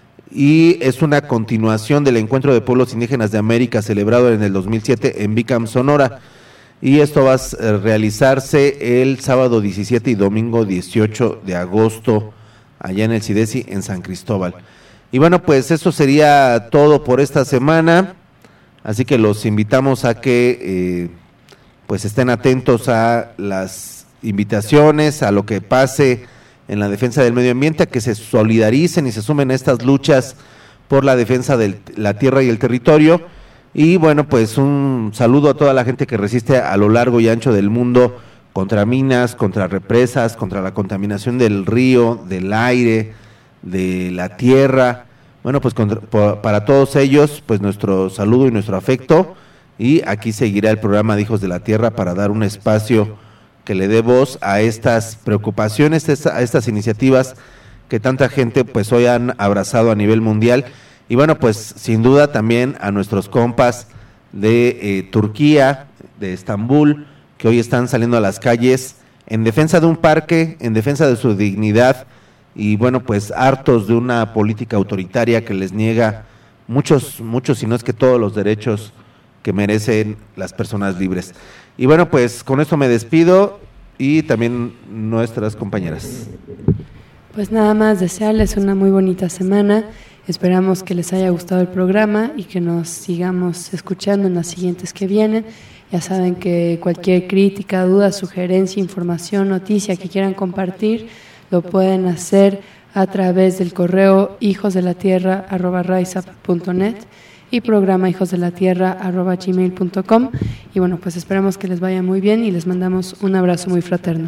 y es una continuación del Encuentro de Pueblos Indígenas de América celebrado en el dos mil siete en Bicam, Sonora. Y esto va a realizarse el sábado diecisiete y domingo dieciocho de agosto allá en el CIDESI en San Cristóbal. Y bueno, pues eso sería todo por esta semana, así que los invitamos a que eh, pues estén atentos a las invitaciones a lo que pase en la defensa del medio ambiente, a que se solidaricen y se sumen a estas luchas por la defensa de la tierra y el territorio. Y bueno, pues un saludo a toda la gente que resiste a lo largo y ancho del mundo contra minas, contra represas, contra la contaminación del río, del aire, de la tierra. Bueno, pues contra, por, para todos ellos, pues nuestro saludo y nuestro afecto, y aquí seguirá el programa de Hijos de la Tierra para dar un espacio que le dé voz a estas preocupaciones, a estas iniciativas que tanta gente pues hoy han abrazado a nivel mundial. Y bueno, pues sin duda también a nuestros compas de eh, Turquía, de Estambul, que hoy están saliendo a las calles en defensa de un parque, en defensa de su dignidad, y bueno, pues hartos de una política autoritaria que les niega muchos, muchos, si no es que todos los derechos que merecen las personas libres. Y bueno, pues con esto me despido, y también nuestras compañeras. Pues nada más desearles una muy bonita semana. Esperamos que les haya gustado el programa y que nos sigamos escuchando en las siguientes que vienen. Ya saben que cualquier crítica, duda, sugerencia, información, noticia que quieran compartir, lo pueden hacer a través del correo hijosdelatierra arroba raizap punto net y programa hijosdelatierra arroba gmail punto com. Y bueno, pues esperamos que les vaya muy bien y les mandamos un abrazo muy fraterno.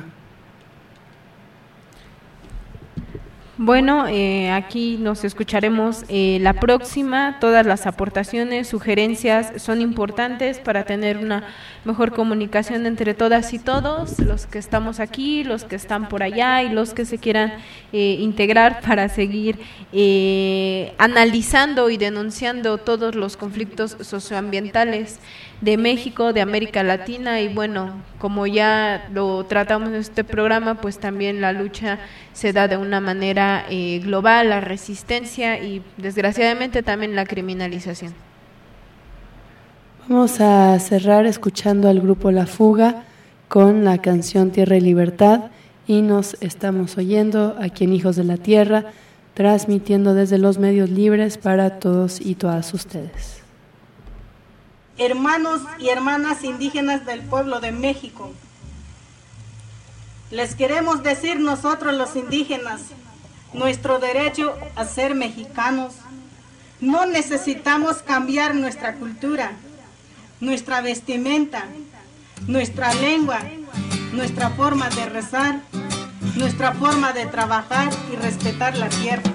Bueno, eh, aquí nos escucharemos eh, la próxima. Todas las aportaciones, sugerencias son importantes para tener una mejor comunicación entre todas y todos, los que estamos aquí, los que están por allá y los que se quieran eh, integrar para seguir eh, analizando y denunciando todos los conflictos socioambientales de México, de América Latina. Y bueno, como ya lo tratamos en este programa, pues también la lucha se da de una manera eh, global, la resistencia y desgraciadamente también la criminalización. Vamos a cerrar escuchando al grupo La Fuga con la canción Tierra y Libertad, y nos estamos oyendo aquí en Hijos de la Tierra, transmitiendo desde los medios libres para todos y todas ustedes. Hermanos y hermanas indígenas del pueblo de México, les queremos decir nosotros los indígenas, nuestro derecho a ser mexicanos. No necesitamos cambiar nuestra cultura, nuestra vestimenta, nuestra lengua, nuestra forma de rezar, nuestra forma de trabajar y respetar la tierra.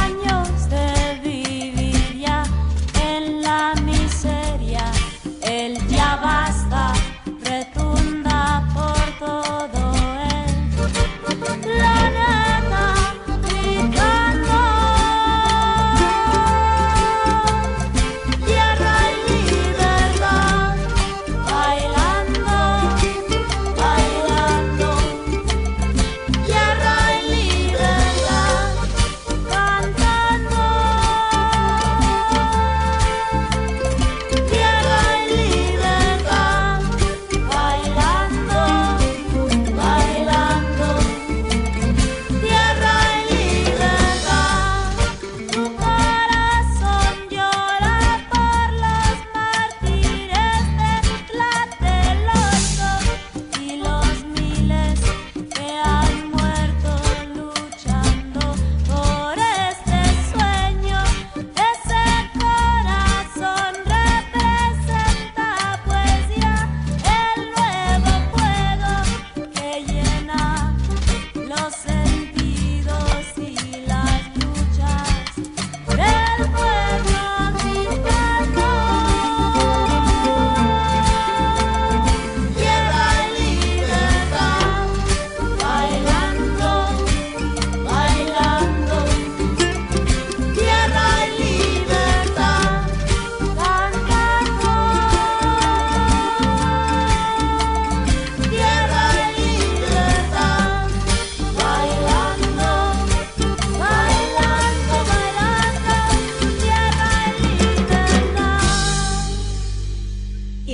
El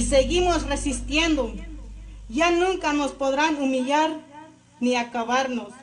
y seguimos resistiendo. Ya nunca nos podrán humillar ni acabarnos.